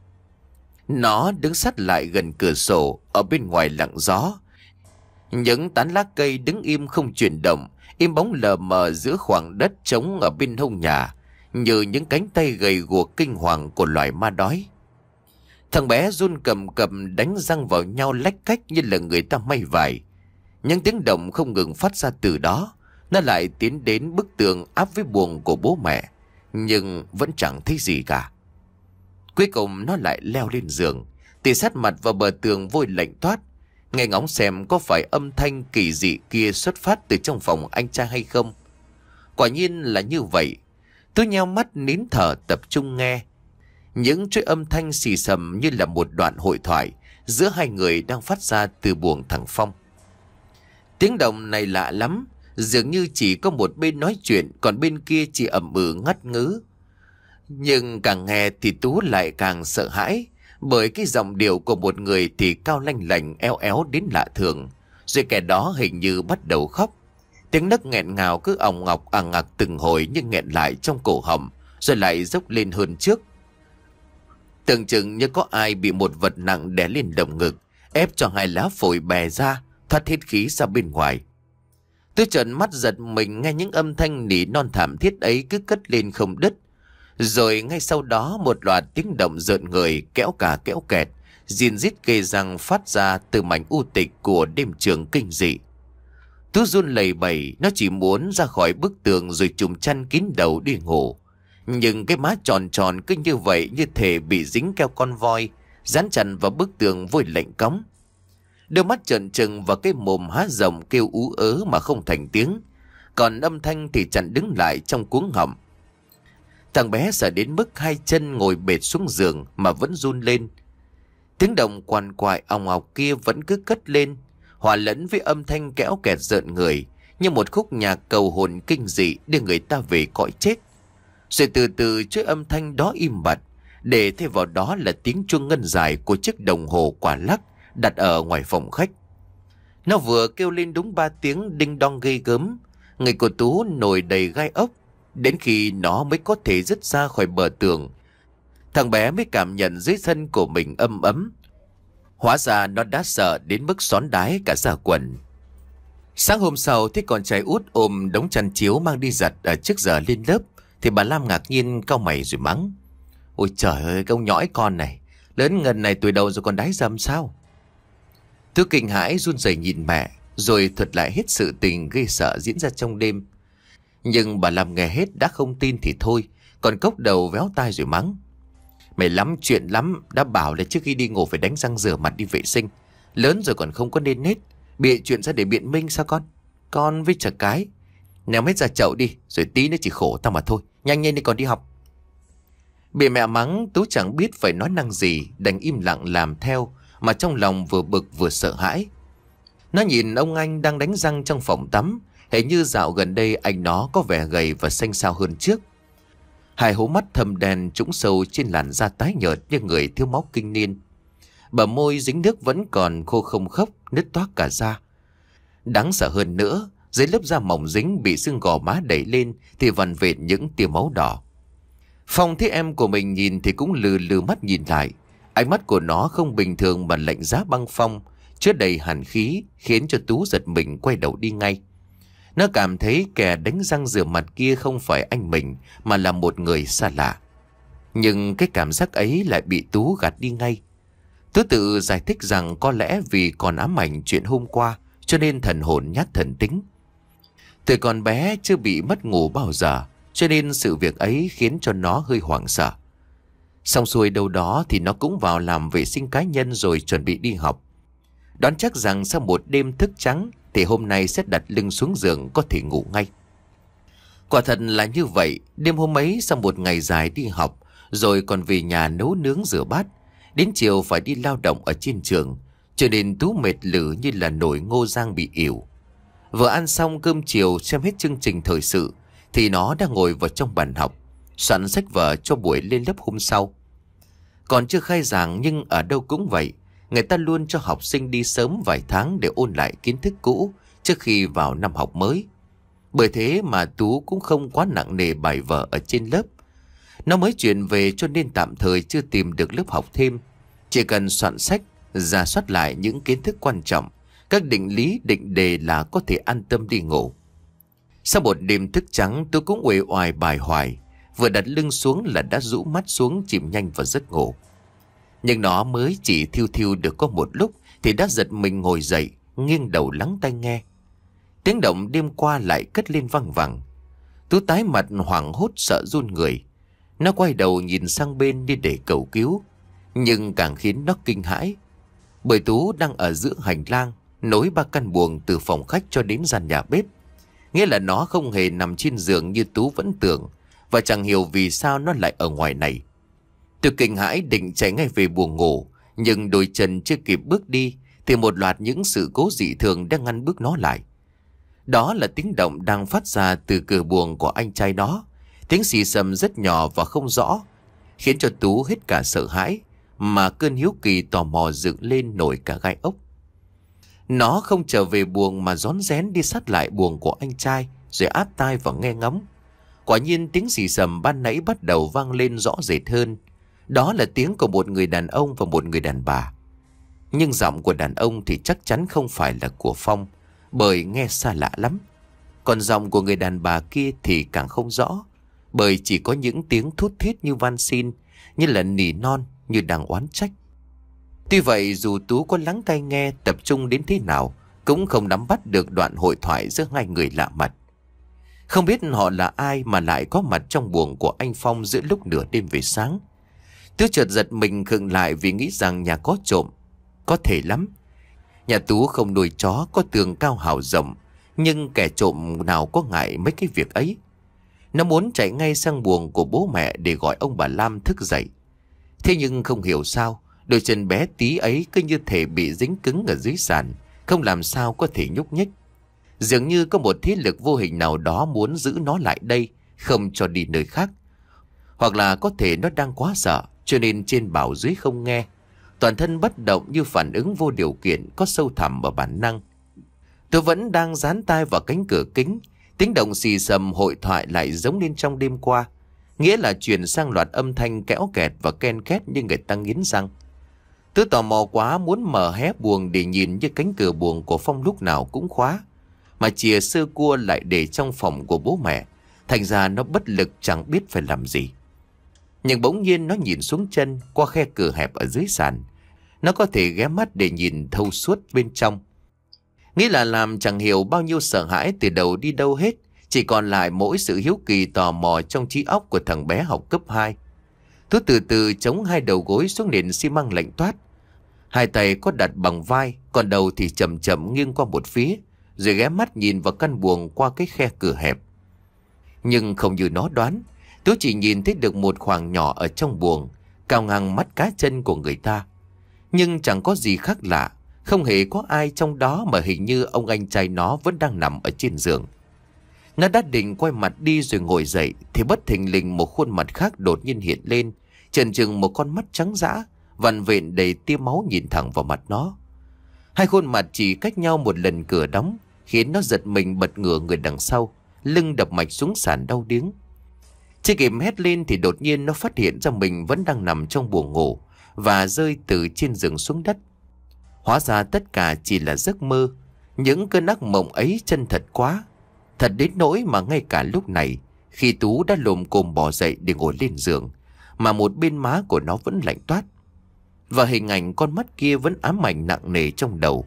Nó đứng sát lại gần cửa sổ, ở bên ngoài lặng gió. Những tán lá cây đứng im không chuyển động, im bóng lờ mờ giữa khoảng đất trống ở bên hông nhà, như những cánh tay gầy guộc kinh hoàng của loài ma đói. Thằng bé run cầm cầm đánh răng vào nhau lách cách như là người ta may vải. Những tiếng động không ngừng phát ra từ đó. Nó lại tiến đến bức tường áp với buồng của bố mẹ, nhưng vẫn chẳng thấy gì cả. Cuối cùng nó lại leo lên giường, tì sát mặt vào bờ tường vôi lạnh toát, nghe ngóng xem có phải âm thanh kỳ dị kia xuất phát từ trong phòng anh trai hay không. Quả nhiên là như vậy. Tôi nheo mắt nín thở tập trung nghe. Những chuỗi âm thanh xì xầm như là một đoạn hội thoại giữa hai người đang phát ra từ buồng thằng Phong. Tiếng động này lạ lắm, dường như chỉ có một bên nói chuyện, còn bên kia chỉ ậm ừ ngắt ngứ. Nhưng càng nghe thì Tú lại càng sợ hãi, bởi cái giọng điệu của một người thì cao lanh lành eo éo đến lạ thường, rồi kẻ đó hình như bắt đầu khóc. Tiếng nấc nghẹn ngào cứ òng ngọc ằng ngặc từng hồi nhưng nghẹn lại trong cổ họng, rồi lại dốc lên hơn trước. Tưởng chừng như có ai bị một vật nặng đè lên lồng ngực, ép cho hai lá phổi bè ra, thoát hết khí ra bên ngoài. Tôi trợn mắt giật mình nghe những âm thanh nỉ non thảm thiết ấy cứ cất lên không đứt. Rồi ngay sau đó một loạt tiếng động rợn người kéo cả kéo kẹt, rin rít ghê răng phát ra từ mảnh u tịch của đêm trường kinh dị. Tú run lẩy bẩy, nó chỉ muốn ra khỏi bức tường rồi trùm chăn kín đầu đi ngủ. Nhưng cái má tròn tròn cứ như vậy, như thể bị dính keo con voi, dán chặt vào bức tường vôi lạnh cóng. Đôi mắt trợn trừng và cái mồm há rộng kêu ú ớ mà không thành tiếng, còn âm thanh thì chẳng đứng lại trong cuống họng. Thằng bé sợ đến mức hai chân ngồi bệt xuống giường mà vẫn run lên. Tiếng động quằn quại òng ọc kia vẫn cứ cất lên, hòa lẫn với âm thanh kéo kẹt rợn người, như một khúc nhạc cầu hồn kinh dị đưa người ta về cõi chết. Rồi từ từ chuỗi âm thanh đó im bặt, để thay vào đó là tiếng chuông ngân dài của chiếc đồng hồ quả lắc đặt ở ngoài phòng khách. Nó vừa kêu lên đúng ba tiếng đinh đong ghê gớm, người của Tú nổi đầy gai ốc. Đến khi nó mới có thể dứt ra khỏi bờ tường, thằng bé mới cảm nhận dưới thân của mình âm ấm. Hóa ra nó đã sợ đến mức xón đái cả da quần. Sáng hôm sau thấy con trai út ôm đống chăn chiếu mang đi giặt ở trước giờ lên lớp, thì bà Lam ngạc nhiên cau mày rồi mắng: "Ôi trời ơi, câu nhõi con này, lớn ngần này tuổi đầu rồi còn đái dầm sao?" Tôi kinh hãi run rẩy nhìn mẹ. rồi thuật lại hết sự tình ghê sợ diễn ra trong đêm. Nhưng bà Lâm nghe hết đã không tin thì thôi, còn cốc đầu véo tai rồi mắng: Mày lắm chuyện lắm, đã bảo là trước khi đi ngủ phải đánh răng rửa mặt đi vệ sinh. Lớn rồi còn không có nên nết, bịa chuyện ra để biện minh sao con? Con với chả cái, ném hết ra chậu đi, rồi tí nữa chỉ khổ tao mà thôi. Nhanh nhanh đi còn đi học. Bị mẹ mắng, Tú chẳng biết phải nói năng gì, đành im lặng làm theo, mà trong lòng vừa bực vừa sợ hãi. Nó nhìn ông anh đang đánh răng trong phòng tắm, hình như dạo gần đây anh nó có vẻ gầy và xanh xao hơn trước. Hai hố mắt thâm đen trũng sâu trên làn da tái nhợt như người thiếu máu kinh niên. Bờ môi dính nước vẫn còn khô không khốc, nứt toác cả da. Đáng sợ hơn nữa, dưới lớp da mỏng dính bị sưng gò má đẩy lên thì vằn vệt những tia máu đỏ. Phong thấy em của mình nhìn thì cũng lừ lừ mắt nhìn lại. Ánh mắt của nó không bình thường mà lạnh giá băng phong, chứa đầy hàn khí, khiến cho Tú giật mình quay đầu đi ngay. Nó cảm thấy kẻ đánh răng rửa mặt kia không phải anh mình mà là một người xa lạ. Nhưng cái cảm giác ấy lại bị Tú gạt đi ngay. Tú tự giải thích rằng có lẽ vì còn ám ảnh chuyện hôm qua cho nên thần hồn nhát thần tính. Từ còn bé chưa bị mất ngủ bao giờ, cho nên sự việc ấy khiến cho nó hơi hoảng sợ. Xong xuôi đâu đó thì nó cũng vào làm vệ sinh cá nhân rồi chuẩn bị đi học. Đoán chắc rằng sau một đêm thức trắng thì hôm nay sẽ đặt lưng xuống giường có thể ngủ ngay. Quả thật là như vậy. Đêm hôm ấy sau một ngày dài đi học, rồi còn về nhà nấu nướng rửa bát, đến chiều phải đi lao động ở trên trường, cho nên Tú mệt lử như là nồi ngô rang bị ỉu. Vừa ăn xong cơm chiều xem hết chương trình thời sự thì nó đang ngồi vào trong bàn học, soạn sách vở cho buổi lên lớp hôm sau. Còn chưa khai giảng nhưng ở đâu cũng vậy, người ta luôn cho học sinh đi sớm vài tháng để ôn lại kiến thức cũ trước khi vào năm học mới. Bởi thế mà Tú cũng không quá nặng nề bài vở ở trên lớp. Nó mới chuyển về cho nên tạm thời chưa tìm được lớp học thêm. Chỉ cần soạn sách, rà soát lại những kiến thức quan trọng, các định lý định đề là có thể an tâm đi ngủ. Sau một đêm thức trắng, Tú cũng uể oải bài hoài, vừa đặt lưng xuống là đã rũ mắt xuống chìm nhanh vào giấc ngủ. Nhưng nó mới chỉ thiêu thiêu được có một lúc thì đã giật mình ngồi dậy, nghiêng đầu lắng tai nghe. Tiếng động đêm qua lại cất lên văng vẳng. Tú tái mặt hoảng hốt sợ run người. Nó quay đầu nhìn sang bên đi để cầu cứu, nhưng càng khiến nó kinh hãi. Bởi Tú đang ở giữa hành lang, nối ba căn buồng từ phòng khách cho đến gian nhà bếp. Nghĩa là nó không hề nằm trên giường như Tú vẫn tưởng, và chẳng hiểu vì sao nó lại ở ngoài này. Tôi kinh hãi định chạy ngay về buồng ngủ, nhưng đôi chân chưa kịp bước đi thì một loạt những sự cố dị thường đang ngăn bước nó lại. Đó là tiếng động đang phát ra từ cửa buồng của anh trai nó. Tiếng xì xầm rất nhỏ và không rõ, khiến cho Tú hết cả sợ hãi, mà cơn hiếu kỳ tò mò dựng lên nổi cả gai ốc. Nó không trở về buồng mà rón rén đi sát lại buồng của anh trai, rồi áp tai vào nghe ngóng. Quả nhiên tiếng xì xầm ban nãy bắt đầu vang lên rõ rệt hơn. Đó là tiếng của một người đàn ông và một người đàn bà. Nhưng giọng của đàn ông thì chắc chắn không phải là của Phong, bởi nghe xa lạ lắm. Còn giọng của người đàn bà kia thì càng không rõ, bởi chỉ có những tiếng thút thít như van xin, như là nỉ non, như đang oán trách. Tuy vậy dù Tú có lắng tai nghe tập trung đến thế nào, cũng không nắm bắt được đoạn hội thoại giữa hai người lạ mặt. Không biết họ là ai mà lại có mặt trong buồng của anh Phong giữa lúc nửa đêm về sáng. Tú chợt giật mình khựng lại vì nghĩ rằng nhà có trộm. Có thể lắm. Nhà Tú không nuôi chó, có tường cao hào rộng, nhưng kẻ trộm nào có ngại mấy cái việc ấy. Nó muốn chạy ngay sang buồng của bố mẹ để gọi ông bà Lam thức dậy. Thế nhưng không hiểu sao, đôi chân bé tí ấy cứ như thể bị dính cứng ở dưới sàn, không làm sao có thể nhúc nhích. Dường như có một thế lực vô hình nào đó muốn giữ nó lại đây, không cho đi nơi khác. Hoặc là có thể nó đang quá sợ, cho nên trên bảo dưới không nghe. Toàn thân bất động như phản ứng vô điều kiện có sâu thẳm ở bản năng. Tôi vẫn đang dán tai vào cánh cửa kính. Tiếng động xì xầm hội thoại lại giống lên trong đêm qua. Nghĩa là chuyển sang loạt âm thanh kéo kẹt và ken két như người ta nghiến răng. Tôi tò mò quá muốn mở hé buồng để nhìn, như cánh cửa buồng của Phong lúc nào cũng khóa, mà chìa sơ cua lại để trong phòng của bố mẹ. Thành ra nó bất lực chẳng biết phải làm gì. Nhưng bỗng nhiên nó nhìn xuống chân qua khe cửa hẹp ở dưới sàn. Nó có thể ghé mắt để nhìn thâu suốt bên trong. Nghĩ là làm chẳng hiểu bao nhiêu sợ hãi từ đầu đi đâu hết. Chỉ còn lại mỗi sự hiếu kỳ tò mò trong trí óc của thằng bé học cấp hai. Tú từ từ chống hai đầu gối xuống nền xi măng lạnh toát. Hai tay có đặt bằng vai, còn đầu thì chậm chậm nghiêng qua một phía, rồi ghé mắt nhìn vào căn buồng qua cái khe cửa hẹp. Nhưng không như nó đoán, Tú chỉ nhìn thấy được một khoảng nhỏ ở trong buồng, cao ngang mắt cá chân của người ta. Nhưng chẳng có gì khác lạ, không hề có ai trong đó, mà hình như ông anh trai nó vẫn đang nằm ở trên giường. Nó đã định quay mặt đi rồi ngồi dậy, thì bất thình lình một khuôn mặt khác đột nhiên hiện lên, chần chừng một con mắt trắng dã, vằn vện đầy tia máu nhìn thẳng vào mặt nó. Hai khuôn mặt chỉ cách nhau một lần cửa đóng, khiến nó giật mình bật ngửa người đằng sau, lưng đập mạch xuống sàn đau điếng. Chưa kịp hét lên thì đột nhiên nó phát hiện ra mình vẫn đang nằm trong buồng ngủ và rơi từ trên giường xuống đất. Hóa ra tất cả chỉ là giấc mơ. Những cơn ác mộng ấy chân thật quá, thật đến nỗi mà ngay cả lúc này, khi Tú đã lồm cồm bò dậy để ngồi lên giường, mà một bên má của nó vẫn lạnh toát, và hình ảnh con mắt kia vẫn ám ảnh nặng nề trong đầu.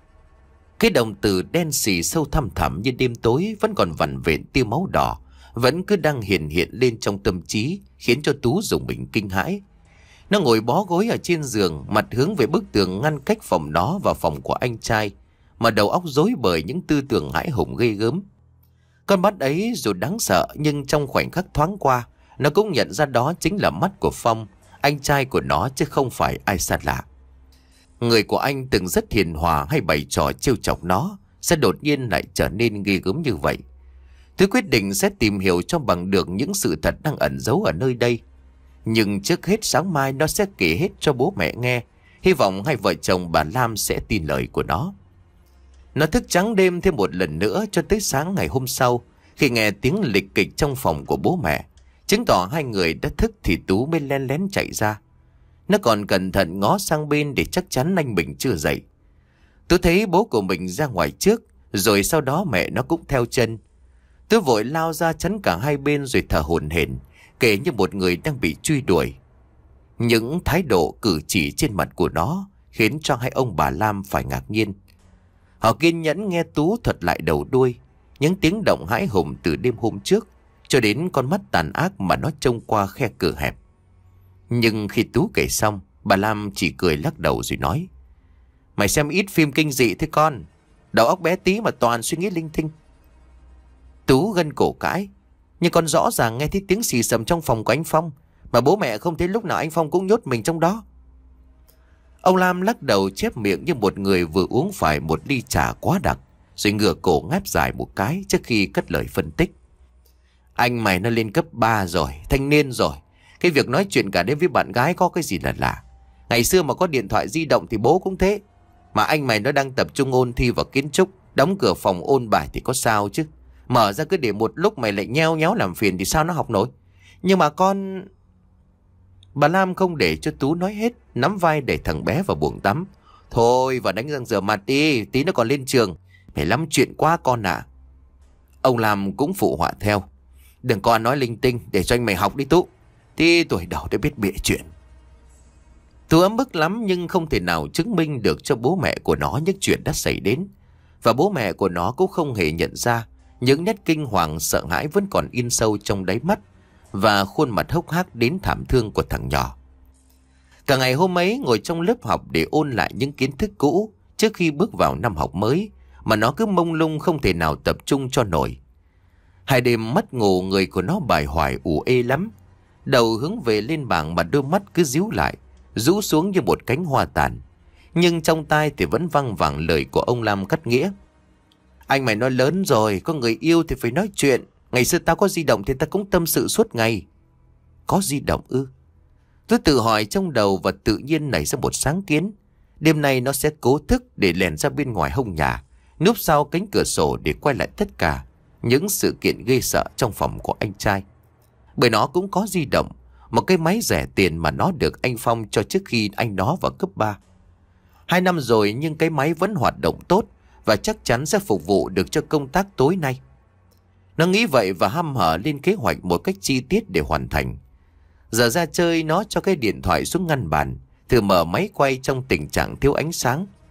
Cái đồng tử đen xì sâu thăm thẳm như đêm tối vẫn còn vằn vện tia máu đỏ, vẫn cứ đang hiện hiện lên trong tâm trí, khiến cho Tú rùng mình kinh hãi. Nó ngồi bó gối ở trên giường, mặt hướng về bức tường ngăn cách phòng nó và phòng của anh trai, mà đầu óc rối bởi những tư tưởng hãi hùng ghê gớm. Con mắt ấy dù đáng sợ, nhưng trong khoảnh khắc thoáng qua, nó cũng nhận ra đó chính là mắt của Phong, anh trai của nó, chứ không phải ai xa lạ. Người của anh từng rất hiền hòa hay bày trò trêu chọc nó, sẽ đột nhiên lại trở nên ghê gớm như vậy. Tôi quyết định sẽ tìm hiểu cho bằng được những sự thật đang ẩn giấu ở nơi đây. Nhưng trước hết sáng mai nó sẽ kể hết cho bố mẹ nghe. Hy vọng hai vợ chồng bà Lam sẽ tin lời của nó. Nó thức trắng đêm thêm một lần nữa cho tới sáng ngày hôm sau, khi nghe tiếng lịch kịch trong phòng của bố mẹ, chứng tỏ hai người đã thức, thì Tú mới len lén chạy ra. Nó còn cẩn thận ngó sang bên để chắc chắn anh mình chưa dậy. Tú thấy bố của mình ra ngoài trước, rồi sau đó mẹ nó cũng theo chân. Tú vội lao ra chắn cả hai bên rồi thở hổn hển, kể như một người đang bị truy đuổi. Những thái độ cử chỉ trên mặt của nó khiến cho hai ông bà Lam phải ngạc nhiên. Họ kiên nhẫn nghe Tú thuật lại đầu đuôi những tiếng động hãi hùng từ đêm hôm trước, cho đến con mắt tàn ác mà nó trông qua khe cửa hẹp. Nhưng khi Tú kể xong, bà Lam chỉ cười lắc đầu rồi nói: "Mày xem ít phim kinh dị thế con, đầu óc bé tí mà toàn suy nghĩ linh tinh." Tú gân cổ cãi: "Nhưng con rõ ràng nghe thấy tiếng xì xầm trong phòng của anh Phong, mà bố mẹ không thấy lúc nào anh Phong cũng nhốt mình trong đó." Ông Lam lắc đầu chép miệng như một người vừa uống phải một ly trà quá đặc, rồi ngửa cổ ngáp dài một cái trước khi cất lời phân tích: "Anh mày nó lên cấp ba rồi, thanh niên rồi. Cái việc nói chuyện cả đêm với bạn gái có cái gì là lạ. Ngày xưa mà có điện thoại di động thì bố cũng thế. Mà anh mày nó đang tập trung ôn thi vào kiến trúc, đóng cửa phòng ôn bài thì có sao chứ. Mở ra cứ để một lúc mày lại nheo nhéo làm phiền thì sao nó học nổi. Nhưng mà con..." Bà Lam không để cho Tú nói hết, nắm vai đẩy thằng bé vào buồng tắm: "Thôi vào đánh răng rửa mặt đi, tí nó còn lên trường. Mày lắm chuyện quá con ạ." Ông Lam cũng phụ họa theo: "Đừng có nói linh tinh, để cho anh mày học đi Tú. Thì tuổi đầu đã biết bịa chuyện." Tú ấm ức lắm nhưng không thể nào chứng minh được cho bố mẹ của nó những chuyện đã xảy đến. Và bố mẹ của nó cũng không hề nhận ra những nét kinh hoàng sợ hãi vẫn còn in sâu trong đáy mắt và khuôn mặt hốc hác đến thảm thương của thằng nhỏ. Cả ngày hôm ấy ngồi trong lớp học để ôn lại những kiến thức cũ trước khi bước vào năm học mới, mà nó cứ mông lung không thể nào tập trung cho nổi. Hai đêm mất ngủ, người của nó bài hoài ủ ê lắm. Đầu hướng về lên bảng mà đôi mắt cứ díu lại, rũ xuống như một cánh hoa tàn. Nhưng trong tai thì vẫn văng vẳng lời của ông Lam cắt nghĩa: "Anh mày nói lớn rồi, có người yêu thì phải nói chuyện. Ngày xưa tao có di động thì tao cũng tâm sự suốt ngày." Có di động ư? Tôi tự hỏi trong đầu và tự nhiên nảy ra một sáng kiến. Đêm nay nó sẽ cố thức để lèn ra bên ngoài hông nhà, núp sau cánh cửa sổ để quay lại tất cả những sự kiện ghê sợ trong phòng của anh trai. Bởi nó cũng có di động, một cái máy rẻ tiền mà nó được anh Phong cho trước khi anh đó vào cấp ba. Hai năm rồi nhưng cái máy vẫn hoạt động tốt và chắc chắn sẽ phục vụ được cho công tác tối nay. Nó nghĩ vậy và hăm hở lên kế hoạch một cách chi tiết để hoàn thành. Giờ ra chơi, nó cho cái điện thoại xuống ngăn bàn, thử mở máy quay trong tình trạng thiếu ánh sáng.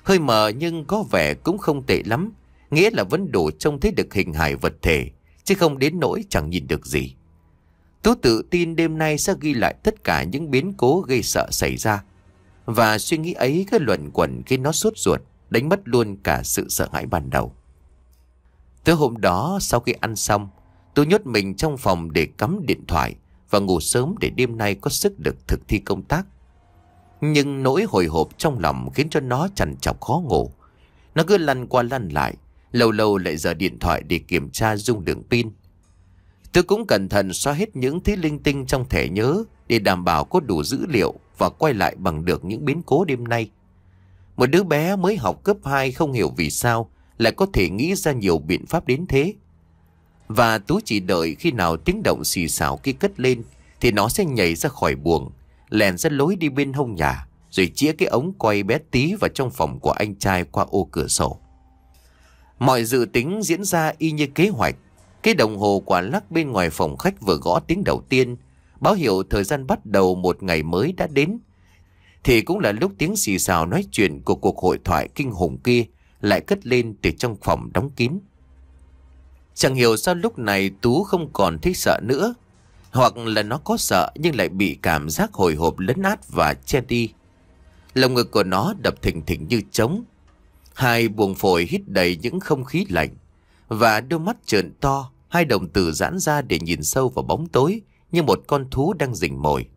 Hơi mờ nhưng có vẻ cũng không tệ lắm, nghĩa là vẫn đủ trông thấy được hình hài vật thể, chứ không đến nỗi chẳng nhìn được gì. Tú tự tin đêm nay sẽ ghi lại tất cả những biến cố gây sợ xảy ra. Và suy nghĩ ấy cứ luẩn quẩn khiến nó sốt ruột, đánh mất luôn cả sự sợ hãi ban đầu. Tới hôm đó sau khi ăn xong, Tú nhốt mình trong phòng để cắm điện thoại và ngủ sớm để đêm nay có sức được thực thi công tác. Nhưng nỗi hồi hộp trong lòng khiến cho nó trằn trọc khó ngủ. Nó cứ lăn qua lăn lại, lâu lâu lại giở điện thoại để kiểm tra dung lượng pin. Tôi cũng cẩn thận xóa hết những thứ linh tinh trong thẻ nhớ để đảm bảo có đủ dữ liệu và quay lại bằng được những biến cố đêm nay. Một đứa bé mới học cấp hai không hiểu vì sao lại có thể nghĩ ra nhiều biện pháp đến thế. Và Tú chỉ đợi khi nào tiếng động xì xào kia cất lên thì nó sẽ nhảy ra khỏi buồng, lèn ra lối đi bên hông nhà, rồi chĩa cái ống quay bé tí vào trong phòng của anh trai qua ô cửa sổ. Mọi dự tính diễn ra y như kế hoạch. Cái đồng hồ quả lắc bên ngoài phòng khách vừa gõ tiếng đầu tiên, báo hiệu thời gian bắt đầu một ngày mới đã đến. Thì cũng là lúc tiếng xì xào nói chuyện của cuộc hội thoại kinh khủng kia lại cất lên từ trong phòng đóng kín. Chẳng hiểu sao lúc này Tú không còn thấy sợ nữa, hoặc là nó có sợ nhưng lại bị cảm giác hồi hộp lấn át và che đi. Lồng ngực của nó đập thình thịch như trống, hai buồng phổi hít đầy những không khí lạnh, và đôi mắt trợn to, hai đồng tử giãn ra để nhìn sâu vào bóng tối như một con thú đang rình mồi.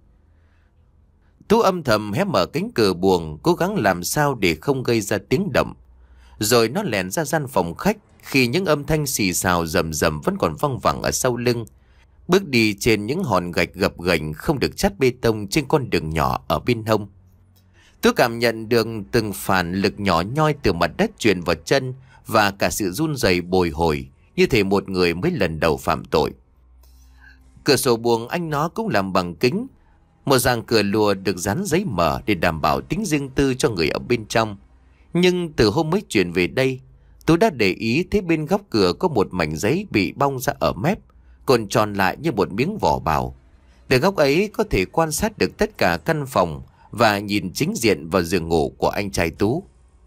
Tú âm thầm hé mở cánh cửa buồng, cố gắng làm sao để không gây ra tiếng động. Rồi nó lèn ra gian phòng khách khi những âm thanh xì xào rầm rầm vẫn còn văng vẳng ở sau lưng, bước đi trên những hòn gạch gập ghềnh không được chát bê tông trên con đường nhỏ ở bên hông. Tú cảm nhận được từng phản lực nhỏ nhoi từ mặt đất truyền vào chân và cả sự run rẩy bồi hồi như thể một người mới lần đầu phạm tội. Cửa sổ buồng anh nó cũng làm bằng kính, một dàn cửa lùa được dán giấy mở để đảm bảo tính riêng tư cho người ở bên trong. Nhưng từ hôm mới chuyển về đây, Tú đã để ý thấy bên góc cửa có một mảnh giấy bị bong ra ở mép, còn tròn lại như một miếng vỏ bào. Từ góc ấy có thể quan sát được tất cả căn phòng và nhìn chính diện vào giường ngủ của anh trai Tú.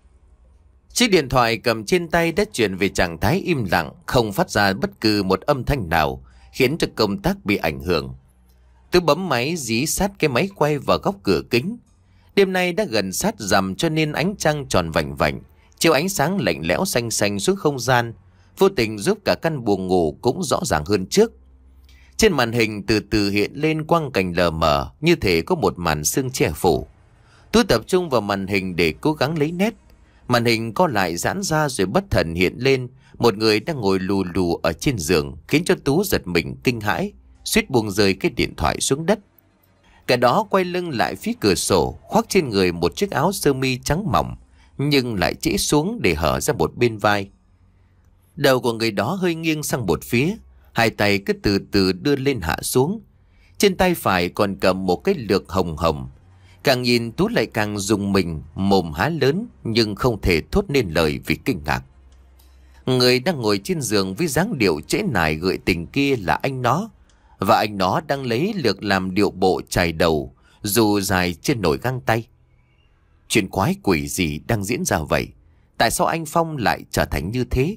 Chiếc điện thoại cầm trên tay đã chuyển về trạng thái im lặng, không phát ra bất cứ một âm thanh nào, khiến cho công tác bị ảnh hưởng. Tú bấm máy dí sát cái máy quay vào góc cửa kính. Đêm nay đã gần sát rằm cho nên ánh trăng tròn vành vành, chiếu ánh sáng lạnh lẽo xanh xanh xuống không gian, vô tình giúp cả căn buồng ngủ cũng rõ ràng hơn trước. Trên màn hình từ từ hiện lên quang cảnh lờ mờ, như thể có một màn sương che phủ. Tú tập trung vào màn hình để cố gắng lấy nét. Màn hình co lại giãn ra rồi bất thần hiện lên một người đang ngồi lù lù ở trên giường, khiến cho Tú giật mình kinh hãi, suýt buông rơi cái điện thoại xuống đất. Cả đó quay lưng lại phía cửa sổ, khoác trên người một chiếc áo sơ mi trắng mỏng, nhưng lại trễ xuống để hở ra một bên vai. Đầu của người đó hơi nghiêng sang một phía, hai tay cứ từ từ đưa lên hạ xuống. Trên tay phải còn cầm một cái lược hồng hồng. Càng nhìn Tú lại càng rùng mình, mồm há lớn nhưng không thể thốt nên lời vì kinh ngạc. Người đang ngồi trên giường với dáng điệu trễ nải gợi tình kia là anh nó, và anh nó đang lấy lược làm điệu bộ chải đầu, dù dài trên nổi găng tay. Chuyện quái quỷ gì đang diễn ra vậy? Tại sao anh Phong lại trở thành như thế?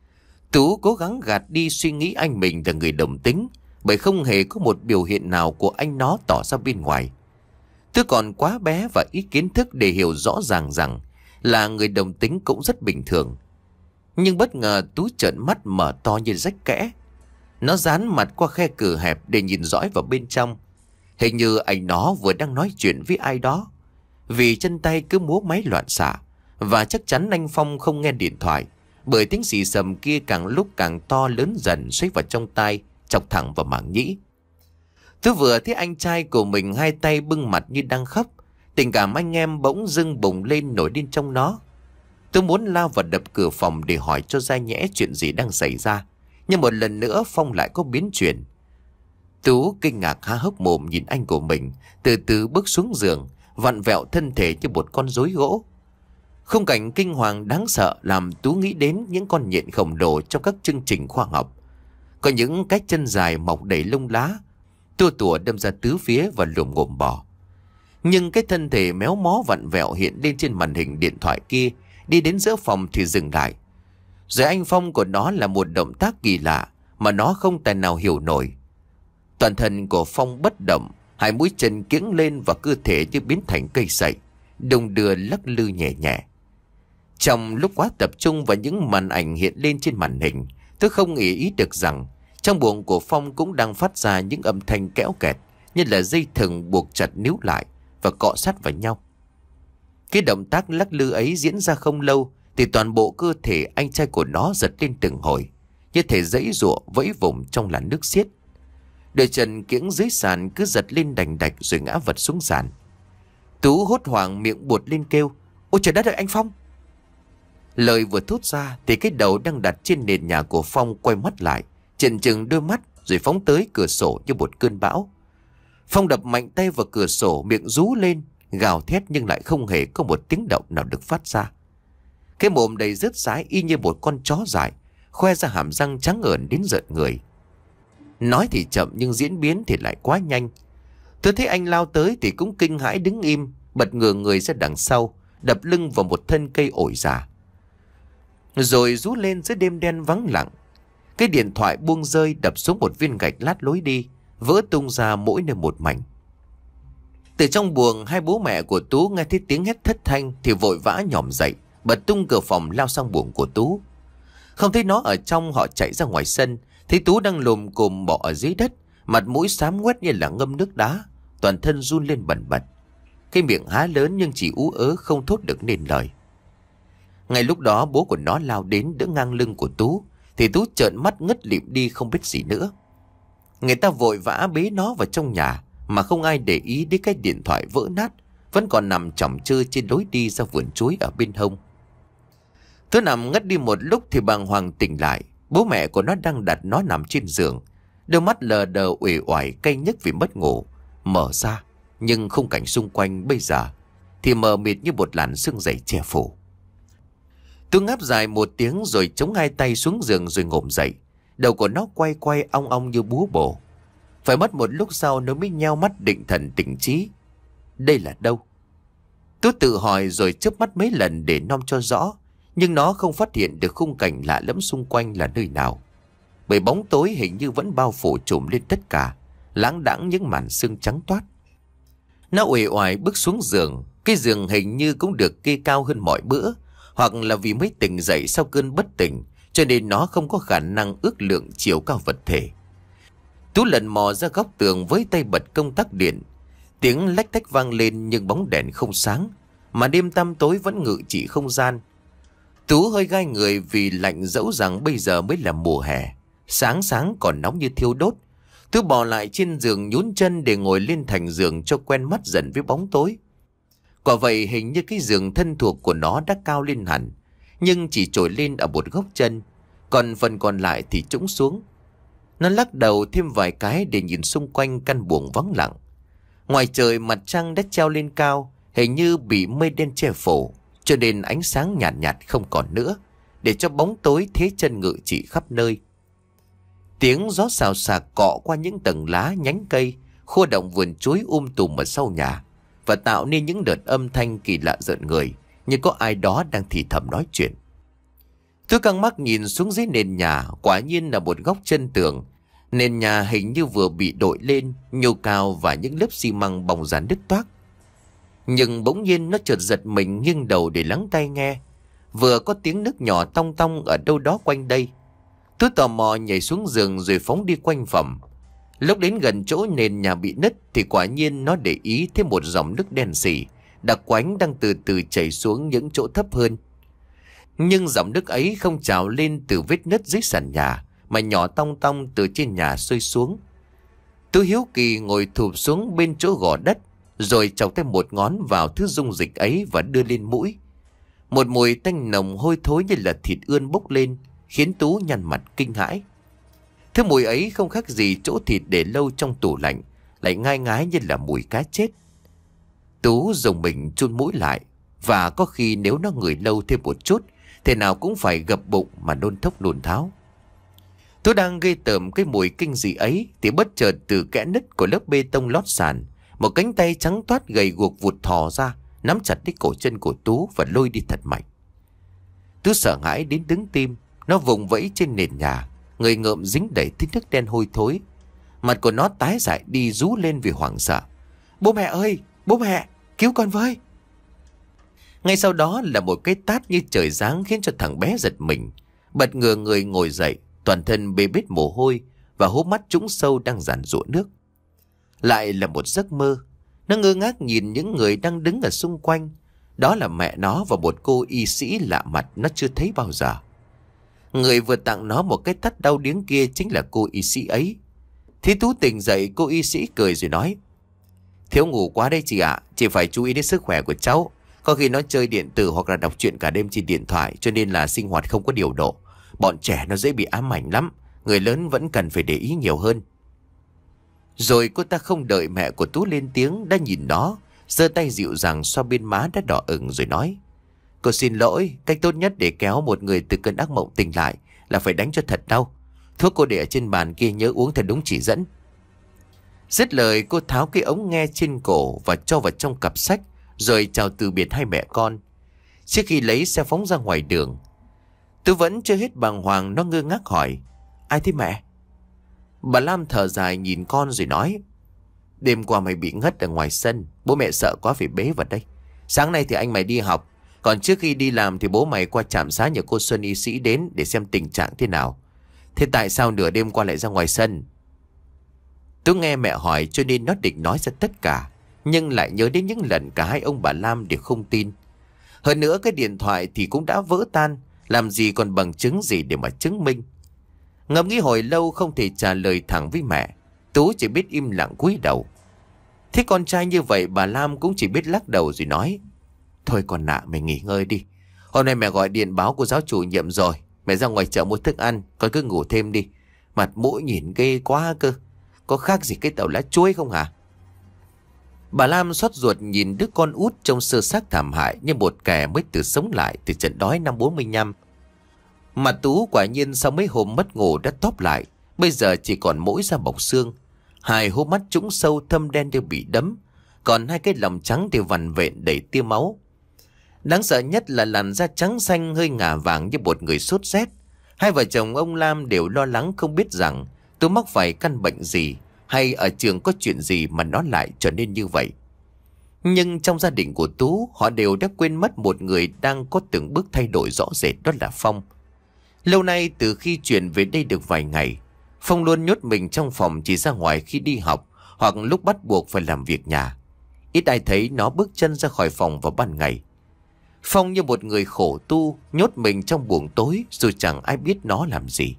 Tú cố gắng gạt đi suy nghĩ anh mình là người đồng tính, bởi không hề có một biểu hiện nào của anh nó tỏ ra bên ngoài. Tú còn quá bé và ít kiến thức để hiểu rõ ràng rằng là người đồng tính cũng rất bình thường. Nhưng bất ngờ Tú trợn mắt mở to như rách kẽ. Nó dán mặt qua khe cửa hẹp để nhìn dõi vào bên trong. Hình như anh nó vừa đang nói chuyện với ai đó, vì chân tay cứ múa máy loạn xạ. Và chắc chắn anh Phong không nghe điện thoại, bởi tiếng xì xầm kia càng lúc càng to lớn dần xoáy vào trong tai, chọc thẳng vào màng nhĩ. Tôi vừa thấy anh trai của mình hai tay bưng mặt như đang khóc, tình cảm anh em bỗng dưng bùng lên nổi điên trong nó. Tôi muốn lao vào đập cửa phòng để hỏi cho ra nhẽ chuyện gì đang xảy ra, nhưng một lần nữa Phong lại có biến chuyển. Tú kinh ngạc há hốc mồm nhìn anh của mình từ từ bước xuống giường, vặn vẹo thân thể như một con rối gỗ. Khung cảnh kinh hoàng đáng sợ làm Tú nghĩ đến những con nhện khổng lồ trong các chương trình khoa học. Có những cái chân dài mọc đầy lông lá, tua tủa đâm ra tứ phía và lùm ngồm bò. Nhưng cái thân thể méo mó vặn vẹo hiện lên trên màn hình điện thoại kia đi đến giữa phòng thì dừng lại. Rồi anh phong của nó là một động tác kỳ lạ mà nó không tài nào hiểu nổi. Toàn thân của Phong bất động, hai mũi chân kiễng lên và cơ thể như biến thành cây sậy, đung đưa lắc lư nhẹ nhẹ. Trong lúc quá tập trung vào những màn ảnh hiện lên trên màn hình, tôi không nghĩ ý được rằng trong bụng của Phong cũng đang phát ra những âm thanh kéo kẹt, như là dây thừng buộc chặt níu lại và cọ sát vào nhau. Cái động tác lắc lư ấy diễn ra không lâu thì toàn bộ cơ thể anh trai của nó giật lên từng hồi, như thể giãy giụa vẫy vùng trong làn nước xiết. Đôi chân kiễng dưới sàn cứ giật lên đành đạch rồi ngã vật xuống sàn. Tú hốt hoảng miệng buột lên kêu: "Ôi trời đất ơi anh Phong!" Lời vừa thốt ra thì cái đầu đang đặt trên nền nhà của Phong quay mắt lại, chần chừng đôi mắt rồi phóng tới cửa sổ như một cơn bão. Phong đập mạnh tay vào cửa sổ, miệng rú lên, gào thét nhưng lại không hề có một tiếng động nào được phát ra. Cái mồm đầy rớt rái y như một con chó dại, khoe ra hàm răng trắng ởn đến rợn người. Nói thì chậm nhưng diễn biến thì lại quá nhanh. Tôi thấy anh lao tới thì cũng kinh hãi đứng im, bật ngửa người ra đằng sau, đập lưng vào một thân cây ổi già. Rồi rú lên giữa đêm đen vắng lặng. Cái điện thoại buông rơi đập xuống một viên gạch lát lối đi, vỡ tung ra mỗi nơi một mảnh. Từ trong buồng, hai bố mẹ của Tú nghe thấy tiếng hét thất thanh thì vội vã nhỏm dậy, bật tung cửa phòng lao sang buồng của Tú. Không thấy nó ở trong, họ chạy ra ngoài sân, thấy Tú đang lùm cùm bò ở dưới đất, mặt mũi xám ngoét như là ngâm nước đá, toàn thân run lên bần bật. Cái miệng há lớn nhưng chỉ ú ớ không thốt được nên lời. Ngay lúc đó bố của nó lao đến đỡ ngang lưng của Tú, thì Tú trợn mắt ngất lịm đi không biết gì nữa. Người ta vội vã bế nó vào trong nhà, mà không ai để ý đến cái điện thoại vỡ nát vẫn còn nằm chỏng chơ trên lối đi ra vườn chuối ở bên hông. Tú nằm ngất đi một lúc thì bàng hoàng tỉnh lại. Bố mẹ của nó đang đặt nó nằm trên giường, đôi mắt lờ đờ uể oải cay nhức vì mất ngủ. Mở ra nhưng khung cảnh xung quanh bây giờ thì mờ mịt như một làn sương dày che phủ. Tú ngáp dài một tiếng rồi chống hai tay xuống giường rồi ngổm dậy. Đầu của nó quay quay ong ong như búa bổ. Phải mất một lúc sau nó mới nheo mắt định thần tỉnh trí. Đây là đâu? Tú tự hỏi rồi chớp mắt mấy lần để nom cho rõ, nhưng nó không phát hiện được khung cảnh lạ lẫm xung quanh là nơi nào. Bởi bóng tối hình như vẫn bao phủ trùm lên tất cả, lãng đãng những màn sương trắng toát. Nó uể oải bước xuống giường. Cái giường hình như cũng được kê cao hơn mọi bữa, hoặc là vì mới tỉnh dậy sau cơn bất tỉnh, cho nên nó không có khả năng ước lượng chiều cao vật thể. Tú lần mò ra góc tường với tay bật công tắc điện. Tiếng lách tách vang lên nhưng bóng đèn không sáng, mà đêm tăm tối vẫn ngự trị không gian. Tú hơi gai người vì lạnh, dẫu rằng bây giờ mới là mùa hè, sáng sáng còn nóng như thiêu đốt. Tú bò lại trên giường nhún chân để ngồi lên thành giường cho quen mắt dần với bóng tối. Quả vậy hình như cái giường thân thuộc của nó đã cao lên hẳn, nhưng chỉ trồi lên ở một góc chân, còn phần còn lại thì trũng xuống. Nó lắc đầu thêm vài cái để nhìn xung quanh căn buồng vắng lặng. Ngoài trời mặt trăng đã treo lên cao, hình như bị mây đen che phủ, cho nên ánh sáng nhạt nhạt không còn nữa, để cho bóng tối thế chân ngự trị khắp nơi. Tiếng gió xào xạc cọ qua những tầng lá nhánh cây, khua động vườn chuối um tùm ở sau nhà, và tạo nên những đợt âm thanh kỳ lạ rợn người, như có ai đó đang thì thầm nói chuyện. Tôi căng mắt nhìn xuống dưới nền nhà, quả nhiên là một góc chân tường. Nền nhà hình như vừa bị đội lên, nhô cao và những lớp xi măng bong ra đứt toác. Nhưng bỗng nhiên nó chợt giật mình nghiêng đầu để lắng tai nghe. Vừa có tiếng nước nhỏ tong tong ở đâu đó quanh đây. Tôi tò mò nhảy xuống giường rồi phóng đi quanh phòng. Lúc đến gần chỗ nền nhà bị nứt thì quả nhiên nó để ý thấy một dòng nước đen sì, đặc quánh đang từ từ chảy xuống những chỗ thấp hơn. Nhưng dòng nước ấy không trào lên từ vết nứt dưới sàn nhà, mà nhỏ tong tong từ trên nhà xuôi xuống. Tôi hiếu kỳ ngồi thụp xuống bên chỗ gò đất, rồi chọc thêm một ngón vào thứ dung dịch ấy và đưa lên mũi. Một mùi tanh nồng hôi thối như là thịt ươn bốc lên, khiến Tú nhăn mặt kinh hãi. Thứ mùi ấy không khác gì chỗ thịt để lâu trong tủ lạnh, lại ngai ngái như là mùi cá chết. Tú dùng mình chun mũi lại, và có khi nếu nó ngửi lâu thêm một chút, thế nào cũng phải gập bụng mà nôn thốc nôn tháo. Tôi đang gây tởm cái mùi kinh dị ấy thì bất chợt từ kẽ nứt của lớp bê tông lót sàn, một cánh tay trắng toát gầy guộc vụt thò ra, nắm chặt lấy cổ chân của Tú và lôi đi thật mạnh. Tú sợ hãi đến đứng tim. Nó vùng vẫy trên nền nhà, người ngợm dính đầy tí nước đen hôi thối. Mặt của nó tái dại đi, rú lên vì hoảng sợ. Bố mẹ ơi, bố mẹ, cứu con với. Ngay sau đó là một cái tát như trời giáng khiến cho thằng bé giật mình. Bật ngửa người ngồi dậy, toàn thân bê bết mồ hôi và hốc mắt trũng sâu đang giàn giụa nước. Lại là một giấc mơ. Nó ngơ ngác nhìn những người đang đứng ở xung quanh. Đó là mẹ nó và một cô y sĩ lạ mặt nó chưa thấy bao giờ. Người vừa tặng nó một cái tát đau điếng kia chính là cô y sĩ ấy. Thì Tú tỉnh dậy, cô y sĩ cười rồi nói: Thiếu ngủ quá đây chị ạ, chị phải chú ý đến sức khỏe của cháu. Có khi nó chơi điện tử hoặc là đọc truyện cả đêm trên điện thoại, cho nên là sinh hoạt không có điều độ. Bọn trẻ nó dễ bị ám ảnh lắm, người lớn vẫn cần phải để ý nhiều hơn. Rồi cô ta không đợi mẹ của Tú lên tiếng, đã nhìn nó, giơ tay dịu dàng xoa bên má đã đỏ ửng rồi nói: Cô xin lỗi, cách tốt nhất để kéo một người từ cơn ác mộng tỉnh lại là phải đánh cho thật đau. Thuốc cô để ở trên bàn kia nhớ uống theo đúng chỉ dẫn. Dứt lời, cô tháo cái ống nghe trên cổ và cho vào trong cặp sách, rồi chào từ biệt hai mẹ con. Trước khi lấy xe phóng ra ngoài đường, Tú vẫn chưa hết bàng hoàng, nó ngơ ngác hỏi: Ai thế mẹ? Bà Lam thở dài nhìn con rồi nói: Đêm qua mày bị ngất ở ngoài sân, bố mẹ sợ quá phải bế vào đây. Sáng nay thì anh mày đi học, còn trước khi đi làm thì bố mày qua trạm xá nhờ cô Xuân y sĩ đến để xem tình trạng thế nào. Thế tại sao nửa đêm qua lại ra ngoài sân? Tú nghe mẹ hỏi cho nên nó định nói ra tất cả, nhưng lại nhớ đến những lần cả hai ông bà Lam đều không tin. Hơn nữa cái điện thoại thì cũng đã vỡ tan, làm gì còn bằng chứng gì để mà chứng minh. Ngẫm nghĩ hồi lâu không thể trả lời thẳng với mẹ, Tú chỉ biết im lặng cúi đầu. Thế con trai như vậy bà Lam cũng chỉ biết lắc đầu rồi nói: Thôi con nạ, mày nghỉ ngơi đi. Hôm nay mẹ gọi điện báo cô giáo chủ nhiệm rồi, mẹ ra ngoài chợ mua thức ăn, con cứ ngủ thêm đi. Mặt mũi nhìn ghê quá cơ, có khác gì cái tàu lá chuối không hả? Bà Lam xót ruột nhìn đứa con út trông sơ xác thảm hại như một kẻ mới từ sống lại từ trận đói năm bốn mươi lăm. Mặt Tú quả nhiên sau mấy hôm mất ngủ đã tóp lại, bây giờ chỉ còn mỗi da bọc xương. Hai hốc mắt trũng sâu thâm đen đều bị đấm, còn hai cái lòng trắng thì vằn vện đầy tia máu. Đáng sợ nhất là làn da trắng xanh hơi ngả vàng như một người sốt rét. Hai vợ chồng ông Lam đều lo lắng không biết rằng Tú mắc phải căn bệnh gì, hay ở trường có chuyện gì mà nó lại trở nên như vậy. Nhưng trong gia đình của Tú, họ đều đã quên mất một người đang có từng bước thay đổi rõ rệt, đó là Phong. Lâu nay từ khi chuyển về đây được vài ngày, Phong luôn nhốt mình trong phòng, chỉ ra ngoài khi đi học hoặc lúc bắt buộc phải làm việc nhà. Ít ai thấy nó bước chân ra khỏi phòng vào ban ngày. Phong như một người khổ tu, nhốt mình trong buồng tối dù chẳng ai biết nó làm gì.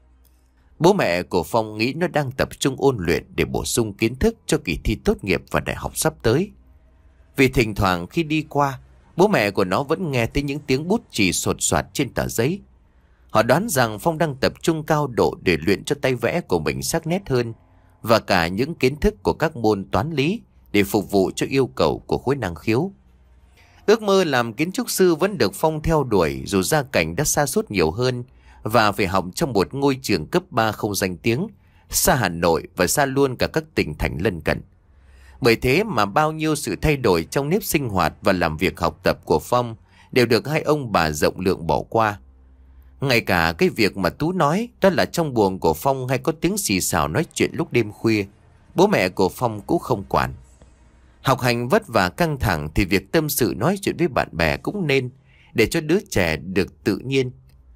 Bố mẹ của Phong nghĩ nó đang tập trung ôn luyện để bổ sung kiến thức cho kỳ thi tốt nghiệp và đại học sắp tới. Vì thỉnh thoảng khi đi qua, bố mẹ của nó vẫn nghe thấy những tiếng bút chì sột soạt trên tờ giấy. Họ đoán rằng Phong đang tập trung cao độ để luyện cho tay vẽ của mình sắc nét hơn, và cả những kiến thức của các môn toán lý để phục vụ cho yêu cầu của khối năng khiếu. Ước mơ làm kiến trúc sư vẫn được Phong theo đuổi dù gia cảnh đã sa sút nhiều hơn và phải học trong một ngôi trường cấp ba không danh tiếng, xa Hà Nội và xa luôn cả các tỉnh thành lân cận. Bởi thế mà bao nhiêu sự thay đổi trong nếp sinh hoạt và làm việc học tập của Phong đều được hai ông bà rộng lượng bỏ qua. Ngay cả cái việc mà Tú nói, đó là trong buồng của Phong hay có tiếng xì xào nói chuyện lúc đêm khuya, bố mẹ của Phong cũng không quản. Học hành vất vả căng thẳng thì việc tâm sự nói chuyện với bạn bè cũng nên, để cho đứa trẻ được tự nhiên.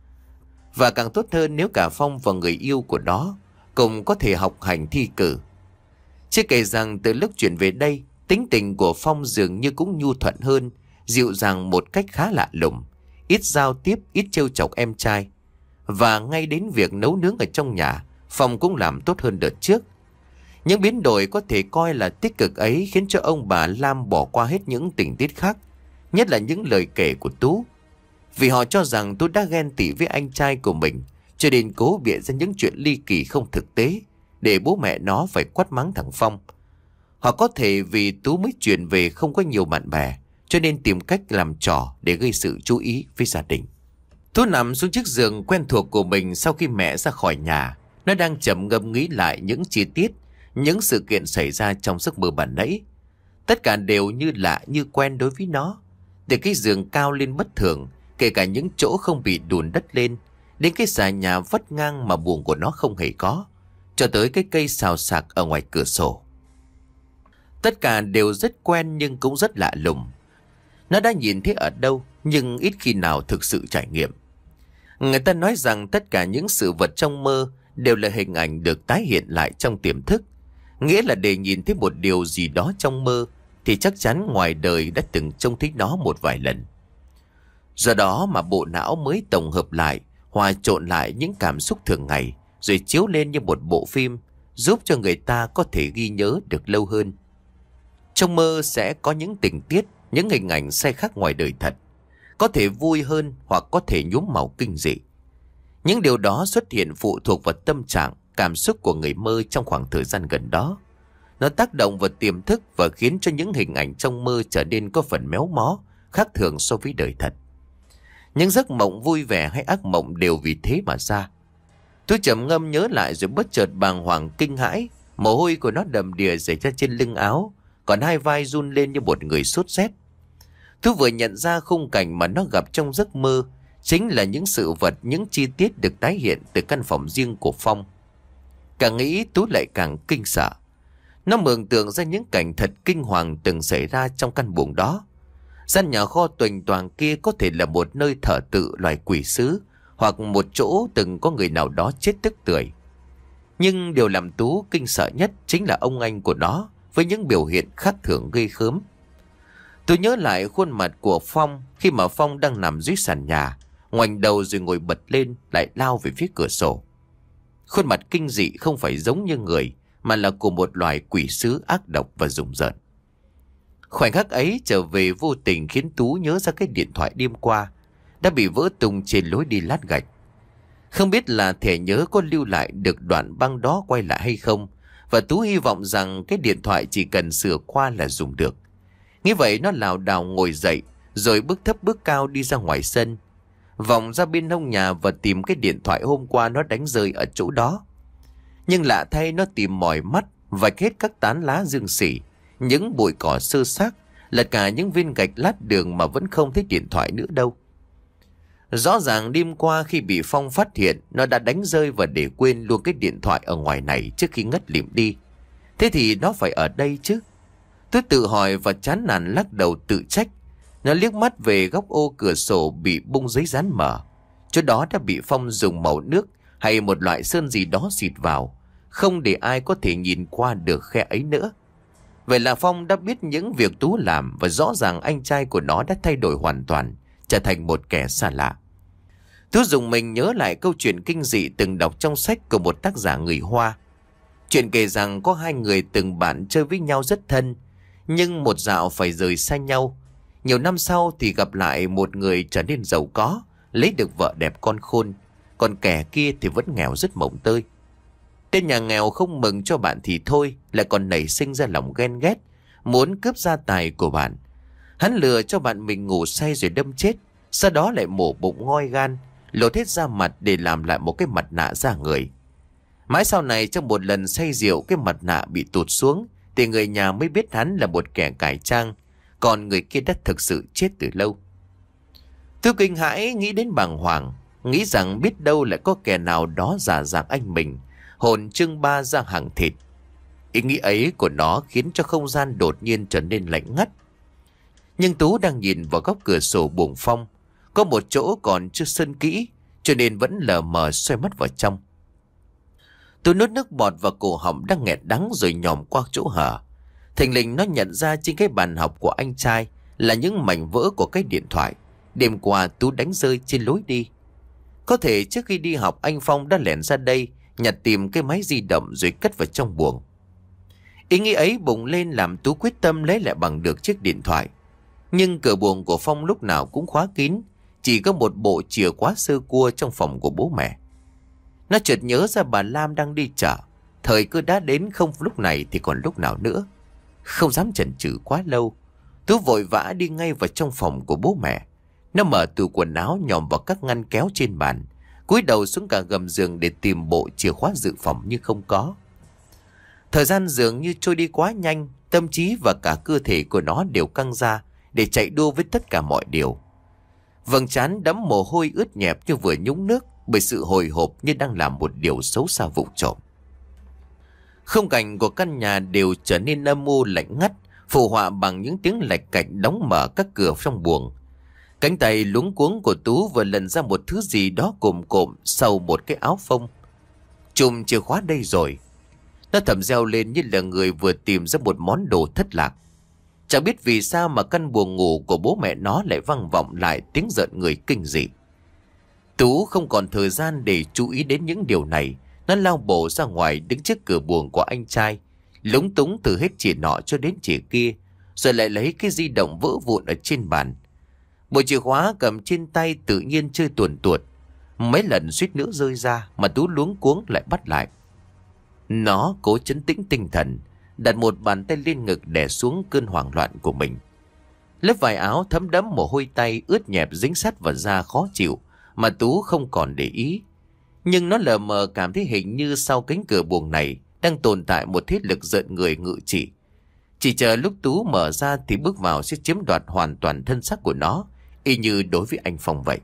Và càng tốt hơn nếu cả Phong và người yêu của nó cùng có thể học hành thi cử. Chưa kể rằng từ lúc chuyển về đây, tính tình của Phong dường như cũng nhu thuận hơn, dịu dàng một cách khá lạ lùng, ít giao tiếp, ít trêu chọc em trai. Và ngay đến việc nấu nướng ở trong nhà, Phong cũng làm tốt hơn đợt trước. Những biến đổi có thể coi là tích cực ấy khiến cho ông bà Lam bỏ qua hết những tình tiết khác, nhất là những lời kể của Tú. Vì họ cho rằng Tú đã ghen tị với anh trai của mình, cho nên cố bịa ra những chuyện ly kỳ không thực tế để bố mẹ nó phải quát mắng thằng Phong. Hoặc có thể vì Tú mới chuyển về không có nhiều bạn bè, cho nên tìm cách làm trò để gây sự chú ý với gia đình. Tú nằm xuống chiếc giường quen thuộc của mình sau khi mẹ ra khỏi nhà. Nó đang chậm ngâm nghĩ lại những chi tiết, những sự kiện xảy ra trong giấc mơ ban nãy. Tất cả đều như lạ như quen đối với nó. Từ cái giường cao lên bất thường, kể cả những chỗ không bị đùn đất lên, đến cái xà nhà vắt ngang mà buồng của nó không hề có, cho tới cái cây xào xạc ở ngoài cửa sổ. Tất cả đều rất quen nhưng cũng rất lạ lùng. Nó đã nhìn thấy ở đâu nhưng ít khi nào thực sự trải nghiệm. Người ta nói rằng tất cả những sự vật trong mơ đều là hình ảnh được tái hiện lại trong tiềm thức. Nghĩa là để nhìn thấy một điều gì đó trong mơ thì chắc chắn ngoài đời đã từng trông thấy nó một vài lần. Do đó mà bộ não mới tổng hợp lại, hòa trộn lại những cảm xúc thường ngày rồi chiếu lên như một bộ phim, giúp cho người ta có thể ghi nhớ được lâu hơn. Trong mơ sẽ có những tình tiết, những hình ảnh sai khác ngoài đời thật, có thể vui hơn hoặc có thể nhuốm màu kinh dị. Những điều đó xuất hiện phụ thuộc vào tâm trạng, cảm xúc của người mơ trong khoảng thời gian gần đó. Nó tác động vào tiềm thức và khiến cho những hình ảnh trong mơ trở nên có phần méo mó, khác thường so với đời thật. Những giấc mộng vui vẻ hay ác mộng đều vì thế mà ra. Tôi trầm ngâm nhớ lại rồi bất chợt bàng hoàng kinh hãi, mồ hôi của nó đầm đìa rải ra trên lưng áo, còn hai vai run lên như một người sốt rét. Tôi vừa nhận ra khung cảnh mà nó gặp trong giấc mơ chính là những sự vật, những chi tiết được tái hiện từ căn phòng riêng của Phong. Càng nghĩ Tú lại càng kinh sợ. Nó mường tượng ra những cảnh thật kinh hoàng từng xảy ra trong căn buồng đó. Gian nhà kho tuềnh toàng kia có thể là một nơi thờ tự loài quỷ sứ, hoặc một chỗ từng có người nào đó chết tức tưởi. Nhưng điều làm Tú kinh sợ nhất chính là ông anh của nó với những biểu hiện khác thường ghê gớm. Tôi nhớ lại khuôn mặt của Phong khi mà Phong đang nằm dưới sàn nhà, ngoảnh đầu rồi ngồi bật lên lại lao về phía cửa sổ. Khuôn mặt kinh dị không phải giống như người mà là của một loài quỷ sứ ác độc và rùng rợn. Khoảnh khắc ấy trở về vô tình khiến Tú nhớ ra cái điện thoại đêm qua đã bị vỡ tung trên lối đi lát gạch. Không biết là thẻ nhớ có lưu lại được đoạn băng đó quay lại hay không, và Tú hy vọng rằng cái điện thoại chỉ cần sửa qua là dùng được. Nghĩ vậy nó lảo đảo ngồi dậy rồi bước thấp bước cao đi ra ngoài sân, vòng ra bên hông nhà và tìm cái điện thoại hôm qua nó đánh rơi ở chỗ đó. Nhưng lạ thay, nó tìm mỏi mắt vạch hết các tán lá dương xỉ, những bụi cỏ sơ xác, lật cả những viên gạch lát đường mà vẫn không thấy điện thoại nữa đâu. Rõ ràng đêm qua khi bị Phong phát hiện, nó đã đánh rơi và để quên luôn cái điện thoại ở ngoài này trước khi ngất lịm đi. Thế thì nó phải ở đây chứ. Tôi tự hỏi và chán nản lắc đầu tự trách. Nó liếc mắt về góc ô cửa sổ bị bung giấy dán mở. Chỗ đó đã bị Phong dùng màu nước hay một loại sơn gì đó xịt vào, không để ai có thể nhìn qua được khe ấy nữa. Vậy là Phong đã biết những việc Tú làm, và rõ ràng anh trai của nó đã thay đổi hoàn toàn, trở thành một kẻ xa lạ. Tú dùng mình nhớ lại câu chuyện kinh dị từng đọc trong sách của một tác giả người Hoa. Chuyện kể rằng có hai người từng bạn chơi với nhau rất thân, nhưng một dạo phải rời xa nhau. Nhiều năm sau thì gặp lại, một người trở nên giàu có, lấy được vợ đẹp con khôn, còn kẻ kia thì vẫn nghèo rất mồng tơi. Tên nhà nghèo không mừng cho bạn thì thôi, lại còn nảy sinh ra lòng ghen ghét, muốn cướp gia tài của bạn. Hắn lừa cho bạn mình ngủ say rồi đâm chết, sau đó lại mổ bụng ngoi gan, lột hết da mặt để làm lại một cái mặt nạ da người. Mãi sau này trong một lần say rượu, cái mặt nạ bị tụt xuống thì người nhà mới biết hắn là một kẻ cải trang, còn người kia đã thực sự chết từ lâu. Tôi kinh hãi nghĩ đến bàng hoàng, nghĩ rằng biết đâu lại có kẻ nào đó giả dạng anh mình, hồn trưng ba ra hàng thịt. Ý nghĩ ấy của nó khiến cho không gian đột nhiên trở nên lạnh ngắt. Nhưng Tú đang nhìn vào góc cửa sổ buồng Phong, có một chỗ còn chưa sơn kỹ, cho nên vẫn lờ mờ xoay mắt vào trong. Tôi nuốt nước bọt vào cổ họng đang nghẹt đắng rồi nhòm qua chỗ hở. Thình lình nó nhận ra trên cái bàn học của anh trai là những mảnh vỡ của cái điện thoại đêm qua Tú đánh rơi trên lối đi. Có thể trước khi đi học anh Phong đã lẻn ra đây, nhặt tìm cái máy di động rồi cất vào trong buồng. Ý nghĩ ấy bùng lên làm Tú quyết tâm lấy lại bằng được chiếc điện thoại. Nhưng cửa buồng của Phong lúc nào cũng khóa kín, chỉ có một bộ chìa khóa sơ cua trong phòng của bố mẹ. Nó chợt nhớ ra bà Lam đang đi chợ, thời cơ đã đến, không lúc này thì còn lúc nào nữa. Không dám chần chừ quá lâu, Tú vội vã đi ngay vào trong phòng của bố mẹ. Nó mở tủ quần áo, nhòm vào các ngăn kéo trên bàn, cúi đầu xuống cả gầm giường để tìm bộ chìa khóa dự phòng nhưng không có. Thời gian dường như trôi đi quá nhanh, tâm trí và cả cơ thể của nó đều căng ra để chạy đua với tất cả mọi điều. Vầng trán đẫm mồ hôi ướt nhẹp như vừa nhúng nước bởi sự hồi hộp như đang làm một điều xấu xa vụng trộm. Khung cảnh của căn nhà đều trở nên âm u lạnh ngắt, phù họa bằng những tiếng lạch cạch đóng mở các cửa trong buồng. Cánh tay luống cuống của Tú vừa lần ra một thứ gì đó cồm cộm sau một cái áo phông. Chùm chìa khóa đây rồi. Nó thầm reo lên như là người vừa tìm ra một món đồ thất lạc. Chẳng biết vì sao mà căn buồng ngủ của bố mẹ nó lại vang vọng lại tiếng giận người kinh dị. Tú không còn thời gian để chú ý đến những điều này. Nó lao bổ ra ngoài đứng trước cửa buồng của anh trai, lúng túng từ hết chỉ nọ cho đến chỉ kia, rồi lại lấy cái di động vỡ vụn ở trên bàn. Bộ chìa khóa cầm trên tay tự nhiên chơi tuồn tuột. Mấy lần suýt nữa rơi ra mà Tú luống cuống lại bắt lại. Nó cố trấn tĩnh tinh thần, đặt một bàn tay lên ngực đè xuống cơn hoảng loạn của mình. Lớp vải áo thấm đẫm mồ hôi tay ướt nhẹp dính sát vào da khó chịu mà Tú không còn để ý. Nhưng nó lờ mờ cảm thấy hình như sau cánh cửa buồng này đang tồn tại một thế lực giận người ngự trị. Chỉ chờ lúc Tú mở ra thì bước vào sẽ chiếm đoạt hoàn toàn thân xác của nó, y như đối với anh Phong vậy.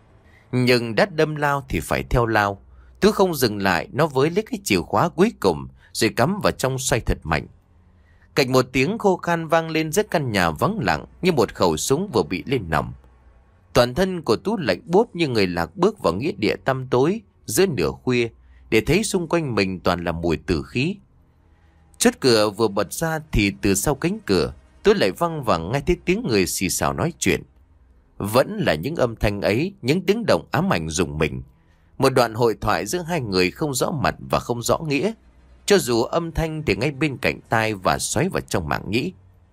Nhưng đã đâm lao thì phải theo lao. Tú không dừng lại, nó với lấy cái chìa khóa cuối cùng rồi cắm vào trong xoay thật mạnh. Cạnh một tiếng khô khan vang lên giữa căn nhà vắng lặng như một khẩu súng vừa bị lên nòng. Toàn thân của Tú lạnh buốt như người lạc bước vào nghĩa địa tăm tối giữa nửa khuya, để thấy xung quanh mình toàn là mùi tử khí. Chốt cửa vừa bật ra thì từ sau cánh cửa Tú lại văng vẳng nghe thấy tiếng người xì xào nói chuyện. Vẫn là những âm thanh ấy, những tiếng động ám ảnh rùng mình. Một đoạn hội thoại giữa hai người không rõ mặt và không rõ nghĩa, cho dù âm thanh thì ngay bên cạnh tai và xoáy vào trong màng nhĩ.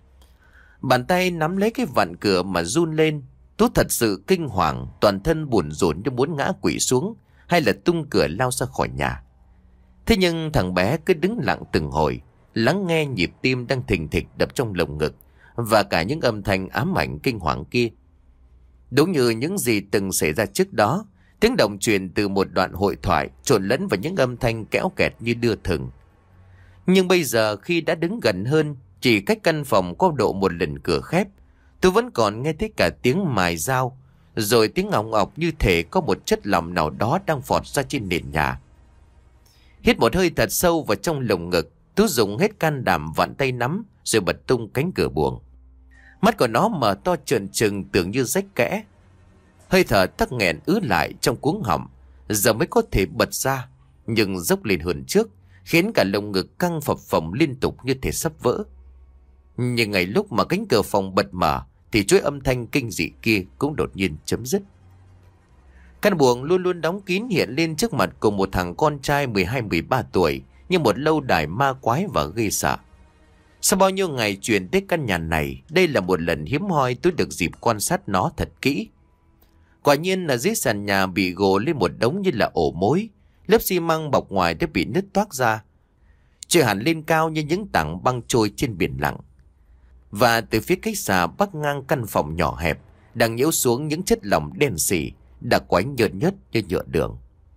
Bàn tay nắm lấy cái vặn cửa mà run lên. Tú thật sự kinh hoàng, toàn thân buồn rộn như muốn ngã quỵ xuống hay là tung cửa lao ra khỏi nhà. Thế nhưng thằng bé cứ đứng lặng từng hồi, lắng nghe nhịp tim đang thình thịch đập trong lồng ngực và cả những âm thanh ám ảnh kinh hoàng kia. Đúng như những gì từng xảy ra trước đó, tiếng động truyền từ một đoạn hội thoại trộn lẫn vào những âm thanh kéo kẹt như đưa thừng. Nhưng bây giờ khi đã đứng gần hơn, chỉ cách căn phòng có độ một lần cửa khép, tôi vẫn còn nghe thấy cả tiếng mài dao, rồi tiếng ỏng ọc như thể có một chất lỏng nào đó đang phọt ra trên nền nhà. Hít một hơi thật sâu vào trong lồng ngực, Tú dùng hết can đảm vặn tay nắm rồi bật tung cánh cửa buồng. Mắt của nó mở to trợn trừng tưởng như rách kẽ. Hơi thở tắc nghẹn ứ lại trong cuống họng, giờ mới có thể bật ra, nhưng dốc lên hơn trước, khiến cả lồng ngực căng phập phồng liên tục như thể sắp vỡ. Nhưng ngay lúc mà cánh cửa phòng bật mở thì chuỗi âm thanh kinh dị kia cũng đột nhiên chấm dứt. Căn buồng luôn luôn đóng kín hiện lên trước mặt của một thằng con trai mười hai mười ba tuổi như một lâu đài ma quái và ghê sợ. Sau bao nhiêu ngày chuyển tới căn nhà này, đây là một lần hiếm hoi tôi được dịp quan sát nó thật kỹ. Quả nhiên là dưới sàn nhà bị gồ lên một đống như là ổ mối, lớp xi măng bọc ngoài đã bị nứt toác ra, trôi hẳn lên cao như những tảng băng trôi trên biển lặng. Và từ phía cách xà bắc ngang căn phòng nhỏ hẹp đang nhiễu xuống những chất lỏng đen sì, đặc quánh nhợt nhớt như nhựa đường.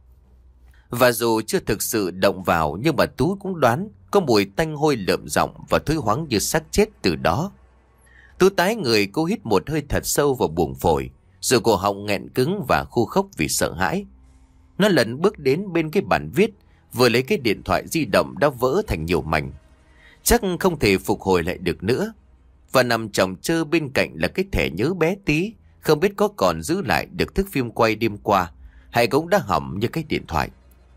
Và dù chưa thực sự động vào, nhưng bà Tú cũng đoán có mùi tanh hôi lợm giọng và thối hoáng như xác chết từ đó. Tú tái người, cô hít một hơi thật sâu vào buồng phổi, rồi cổ họng nghẹn cứng và khô khốc vì sợ hãi. Nó lần bước đến bên cái bàn viết, vừa lấy cái điện thoại di động đã vỡ thành nhiều mảnh, chắc không thể phục hồi lại được nữa. Và nằm chồng chơ bên cạnh là cái thẻ nhớ bé tí, không biết có còn giữ lại được thước phim quay đêm qua hay cũng đã hỏng như cái điện thoại.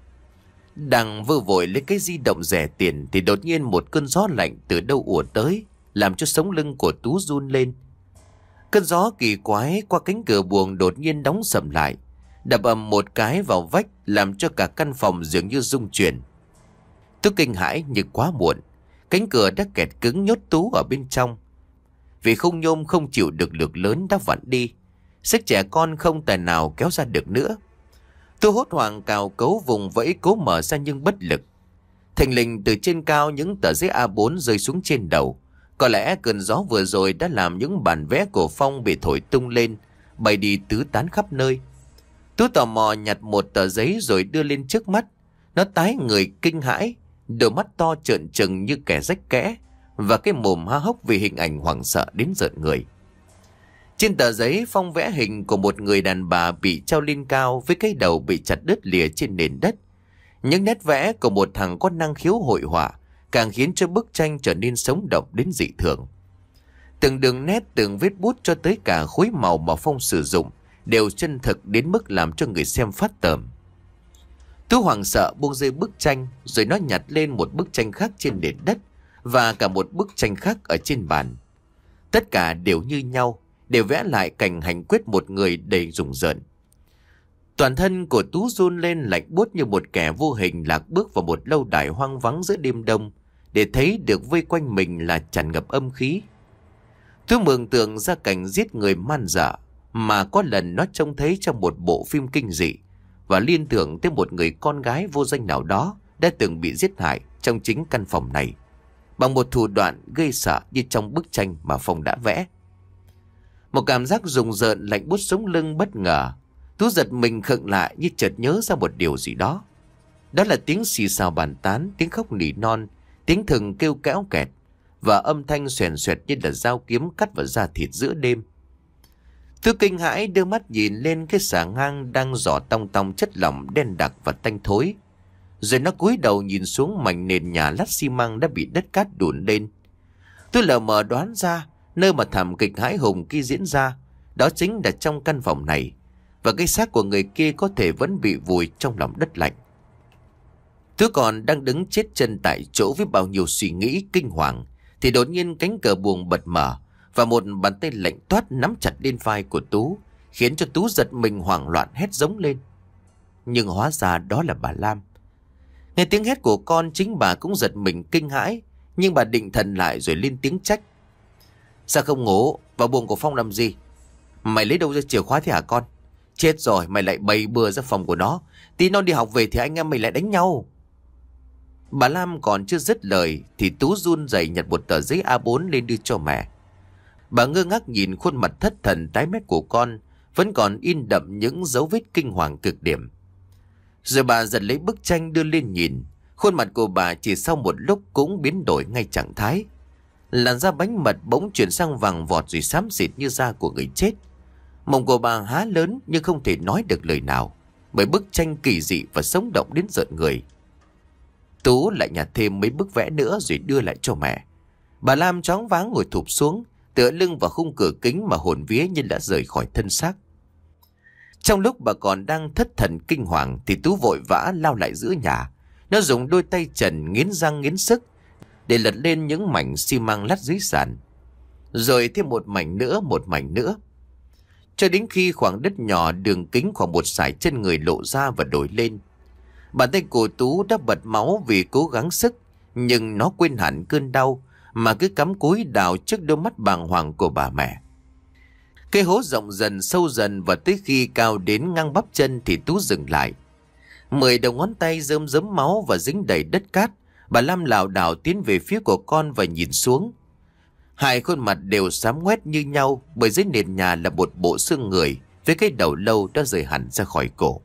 Đang vơ vội lấy cái di động rẻ tiền thì đột nhiên một cơn gió lạnh từ đâu ùa tới, làm cho sống lưng của Tú run lên. Cơn gió kỳ quái qua cánh cửa buồng đột nhiên đóng sầm lại, đập ầm một cái vào vách làm cho cả căn phòng dường như rung chuyển. Tú kinh hãi nhưng quá muộn, cánh cửa đã kẹt cứng nhốt Tú ở bên trong. Vì khung nhôm không chịu được lực lớn đã vặn đi, sức trẻ con không tài nào kéo ra được nữa. Tôi hốt hoảng cào cấu vùng vẫy cố mở ra nhưng bất lực. Thình lình từ trên cao những tờ giấy a bốn rơi xuống trên đầu. Có lẽ cơn gió vừa rồi đã làm những bản vẽ của Phong bị thổi tung lên, bay đi tứ tán khắp nơi. Tú tò mò nhặt một tờ giấy rồi đưa lên trước mắt. Nó tái người kinh hãi, đôi mắt to trợn trừng như kẻ rách kẽ, và cái mồm há hốc vì hình ảnh hoảng sợ đến rợn người. Trên tờ giấy Phong vẽ hình của một người đàn bà bị treo lên cao với cái đầu bị chặt đứt lìa trên nền đất. Những nét vẽ của một thằng có năng khiếu hội họa càng khiến cho bức tranh trở nên sống động đến dị thường. Từng đường nét, từng vết bút cho tới cả khối màu mà Phong sử dụng đều chân thực đến mức làm cho người xem phát tởm. Tú hoảng sợ buông rơi bức tranh, rồi nó nhặt lên một bức tranh khác trên nền đất và cả một bức tranh khác ở trên bàn. Tất cả đều như nhau, đều vẽ lại cảnh hành quyết một người đầy rùng rợn. Toàn thân của Tú run lên lạnh buốt như một kẻ vô hình lạc bước vào một lâu đài hoang vắng giữa đêm đông, để thấy được vây quanh mình là tràn ngập âm khí. Tú mường tượng ra cảnh giết người man dợ mà có lần nó trông thấy trong một bộ phim kinh dị, và liên tưởng tới một người con gái vô danh nào đó đã từng bị giết hại trong chính căn phòng này bằng một thủ đoạn gây sợ như trong bức tranh mà Phong đã vẽ. Một cảm giác rùng rợn lạnh buốt sống lưng bất ngờ. Tú giật mình khựng lại như chợt nhớ ra một điều gì đó. Đó là tiếng xì xào bàn tán, tiếng khóc nỉ non, tiếng thừng kêu kéo kẹt và âm thanh xoèn xoẹt như là dao kiếm cắt vào da thịt giữa đêm. Tú kinh hãi đưa mắt nhìn lên cái xà ngang đang rỏ tong tong chất lỏng đen đặc và tanh thối. Rồi nó cúi đầu nhìn xuống mảnh nền nhà lát xi măng đã bị đất cát đùn lên. Tôi lờ mờ đoán ra nơi mà thảm kịch hãi hùng kia diễn ra, đó chính là trong căn phòng này, và cái xác của người kia có thể vẫn bị vùi trong lòng đất lạnh. Tôi còn đang đứng chết chân tại chỗ với bao nhiêu suy nghĩ kinh hoàng, thì đột nhiên cánh cửa buồng bật mở và một bàn tay lạnh toát nắm chặt lên vai của Tú, khiến cho Tú giật mình hoảng loạn hét giống lên. Nhưng hóa ra đó là bà Lam. Nghe tiếng hét của con, chính bà cũng giật mình kinh hãi, nhưng bà định thần lại rồi lên tiếng trách. Sao không ngủ vào buồng của Phong làm gì? Mày lấy đâu ra chìa khóa thế hả con? Chết rồi, mày lại bày bừa ra phòng của nó. Tí nó đi học về thì anh em mày lại đánh nhau. Bà Lam còn chưa dứt lời thì Tú run rẩy nhặt một tờ giấy a bốn lên đưa cho mẹ. Bà ngơ ngác nhìn khuôn mặt thất thần tái mét của con, vẫn còn in đậm những dấu vết kinh hoàng cực điểm. Rồi bà giật lấy bức tranh đưa lên nhìn. Khuôn mặt của bà chỉ sau một lúc cũng biến đổi ngay trạng thái. Làn da bánh mật bỗng chuyển sang vàng vọt rồi xám xịt như da của người chết. Mồm của bà há lớn nhưng không thể nói được lời nào, bởi bức tranh kỳ dị và sống động đến rợn người. Tú lại nhặt thêm mấy bức vẽ nữa rồi đưa lại cho mẹ. Bà Lam choáng váng ngồi thụp xuống, tựa lưng vào khung cửa kính mà hồn vía như đã rời khỏi thân xác. Trong lúc bà còn đang thất thần kinh hoàng thì Tú vội vã lao lại giữa nhà. Nó dùng đôi tay trần nghiến răng nghiến sức để lật lên những mảnh xi măng lát dưới sàn, rồi thêm một mảnh nữa, một mảnh nữa, cho đến khi khoảng đất nhỏ đường kính khoảng một sải chân người lộ ra và đổi lên. Bàn tay của Tú đã bật máu vì cố gắng sức, nhưng nó quên hẳn cơn đau mà cứ cắm cúi đào trước đôi mắt bàng hoàng của bà mẹ. Cái hố rộng dần sâu dần, và tới khi cao đến ngang bắp chân thì Tú dừng lại. Mười đầu ngón tay rơm rớm máu và dính đầy đất cát. Bà Lam lảo đảo tiến về phía của con và nhìn xuống. Hai khuôn mặt đều xám ngoét như nhau, bởi dưới nền nhà là một bộ xương người với cái đầu lâu đã rời hẳn ra khỏi cổ.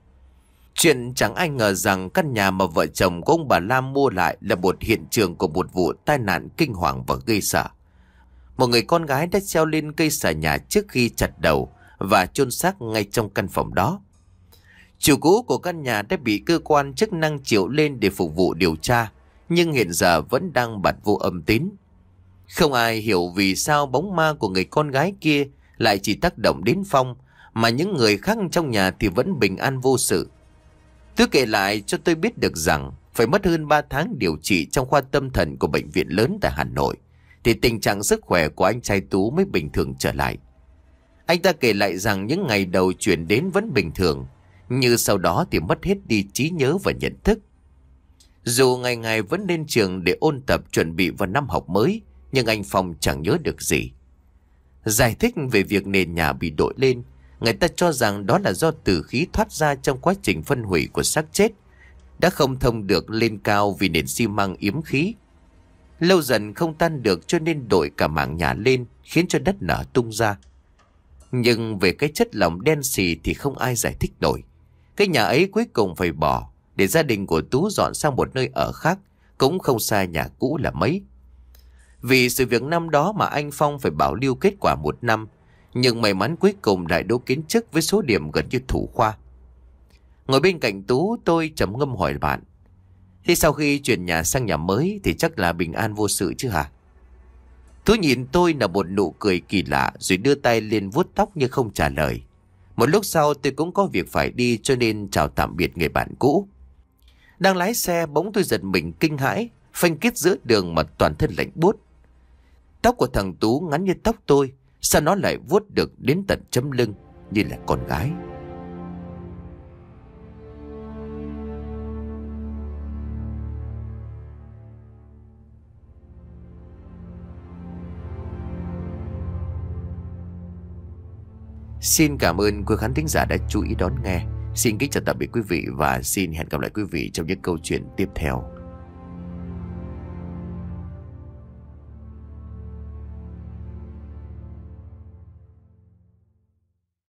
Chuyện chẳng ai ngờ rằng căn nhà mà vợ chồng của ông bà Lam mua lại là một hiện trường của một vụ tai nạn kinh hoàng và gây sợ. Một người con gái đã treo lên cây xà nhà trước khi chặt đầu và chôn xác ngay trong căn phòng đó. Chủ cũ của căn nhà đã bị cơ quan chức năng triệu lên để phục vụ điều tra, nhưng hiện giờ vẫn đang bặt vô âm tín. Không ai hiểu vì sao bóng ma của người con gái kia lại chỉ tác động đến Phong, mà những người khác trong nhà thì vẫn bình an vô sự. Tú kể lại cho tôi biết được rằng phải mất hơn ba tháng điều trị trong khoa tâm thần của bệnh viện lớn tại Hà Nội thì tình trạng sức khỏe của anh trai Tú mới bình thường trở lại. Anh ta kể lại rằng những ngày đầu chuyển đến vẫn bình thường, như sau đó thì mất hết đi trí nhớ và nhận thức. Dù ngày ngày vẫn lên trường để ôn tập chuẩn bị vào năm học mới, nhưng anh Phong chẳng nhớ được gì. Giải thích về việc nền nhà bị đội lên, người ta cho rằng đó là do tử khí thoát ra trong quá trình phân hủy của xác chết đã không thông được lên cao vì nền xi măng yếm khí. Lâu dần không tan được cho nên đội cả mảng nhà lên, khiến cho đất nở tung ra. Nhưng về cái chất lỏng đen xì thì không ai giải thích nổi. Cái nhà ấy cuối cùng phải bỏ, để gia đình của Tú dọn sang một nơi ở khác, cũng không xa nhà cũ là mấy. Vì sự việc năm đó mà anh Phong phải bảo lưu kết quả một năm, Nhưng may mắn cuối cùng lại đỗ kiến chức với số điểm gần như thủ khoa. Ngồi bên cạnh Tú, tôi trầm ngâm hỏi bạn: thế sau khi chuyển nhà sang nhà mới thì chắc là bình an vô sự chứ hả? Tú nhìn tôi là một nụ cười kỳ lạ rồi đưa tay lên vuốt tóc nhưng không trả lời. Một lúc sau tôi cũng có việc phải đi cho nên chào tạm biệt người bạn cũ. Đang lái xe bỗng tôi giật mình kinh hãi, phanh kết giữa đường mà toàn thân lạnh buốt. Tóc của thằng Tú ngắn như tóc tôi, sao nó lại vuốt được đến tận chấm lưng như là con gái. Xin cảm ơn quý khán thính giả đã chú ý đón nghe. Xin kính chào tạm biệt quý vị và xin hẹn gặp lại quý vị trong những câu chuyện tiếp theo.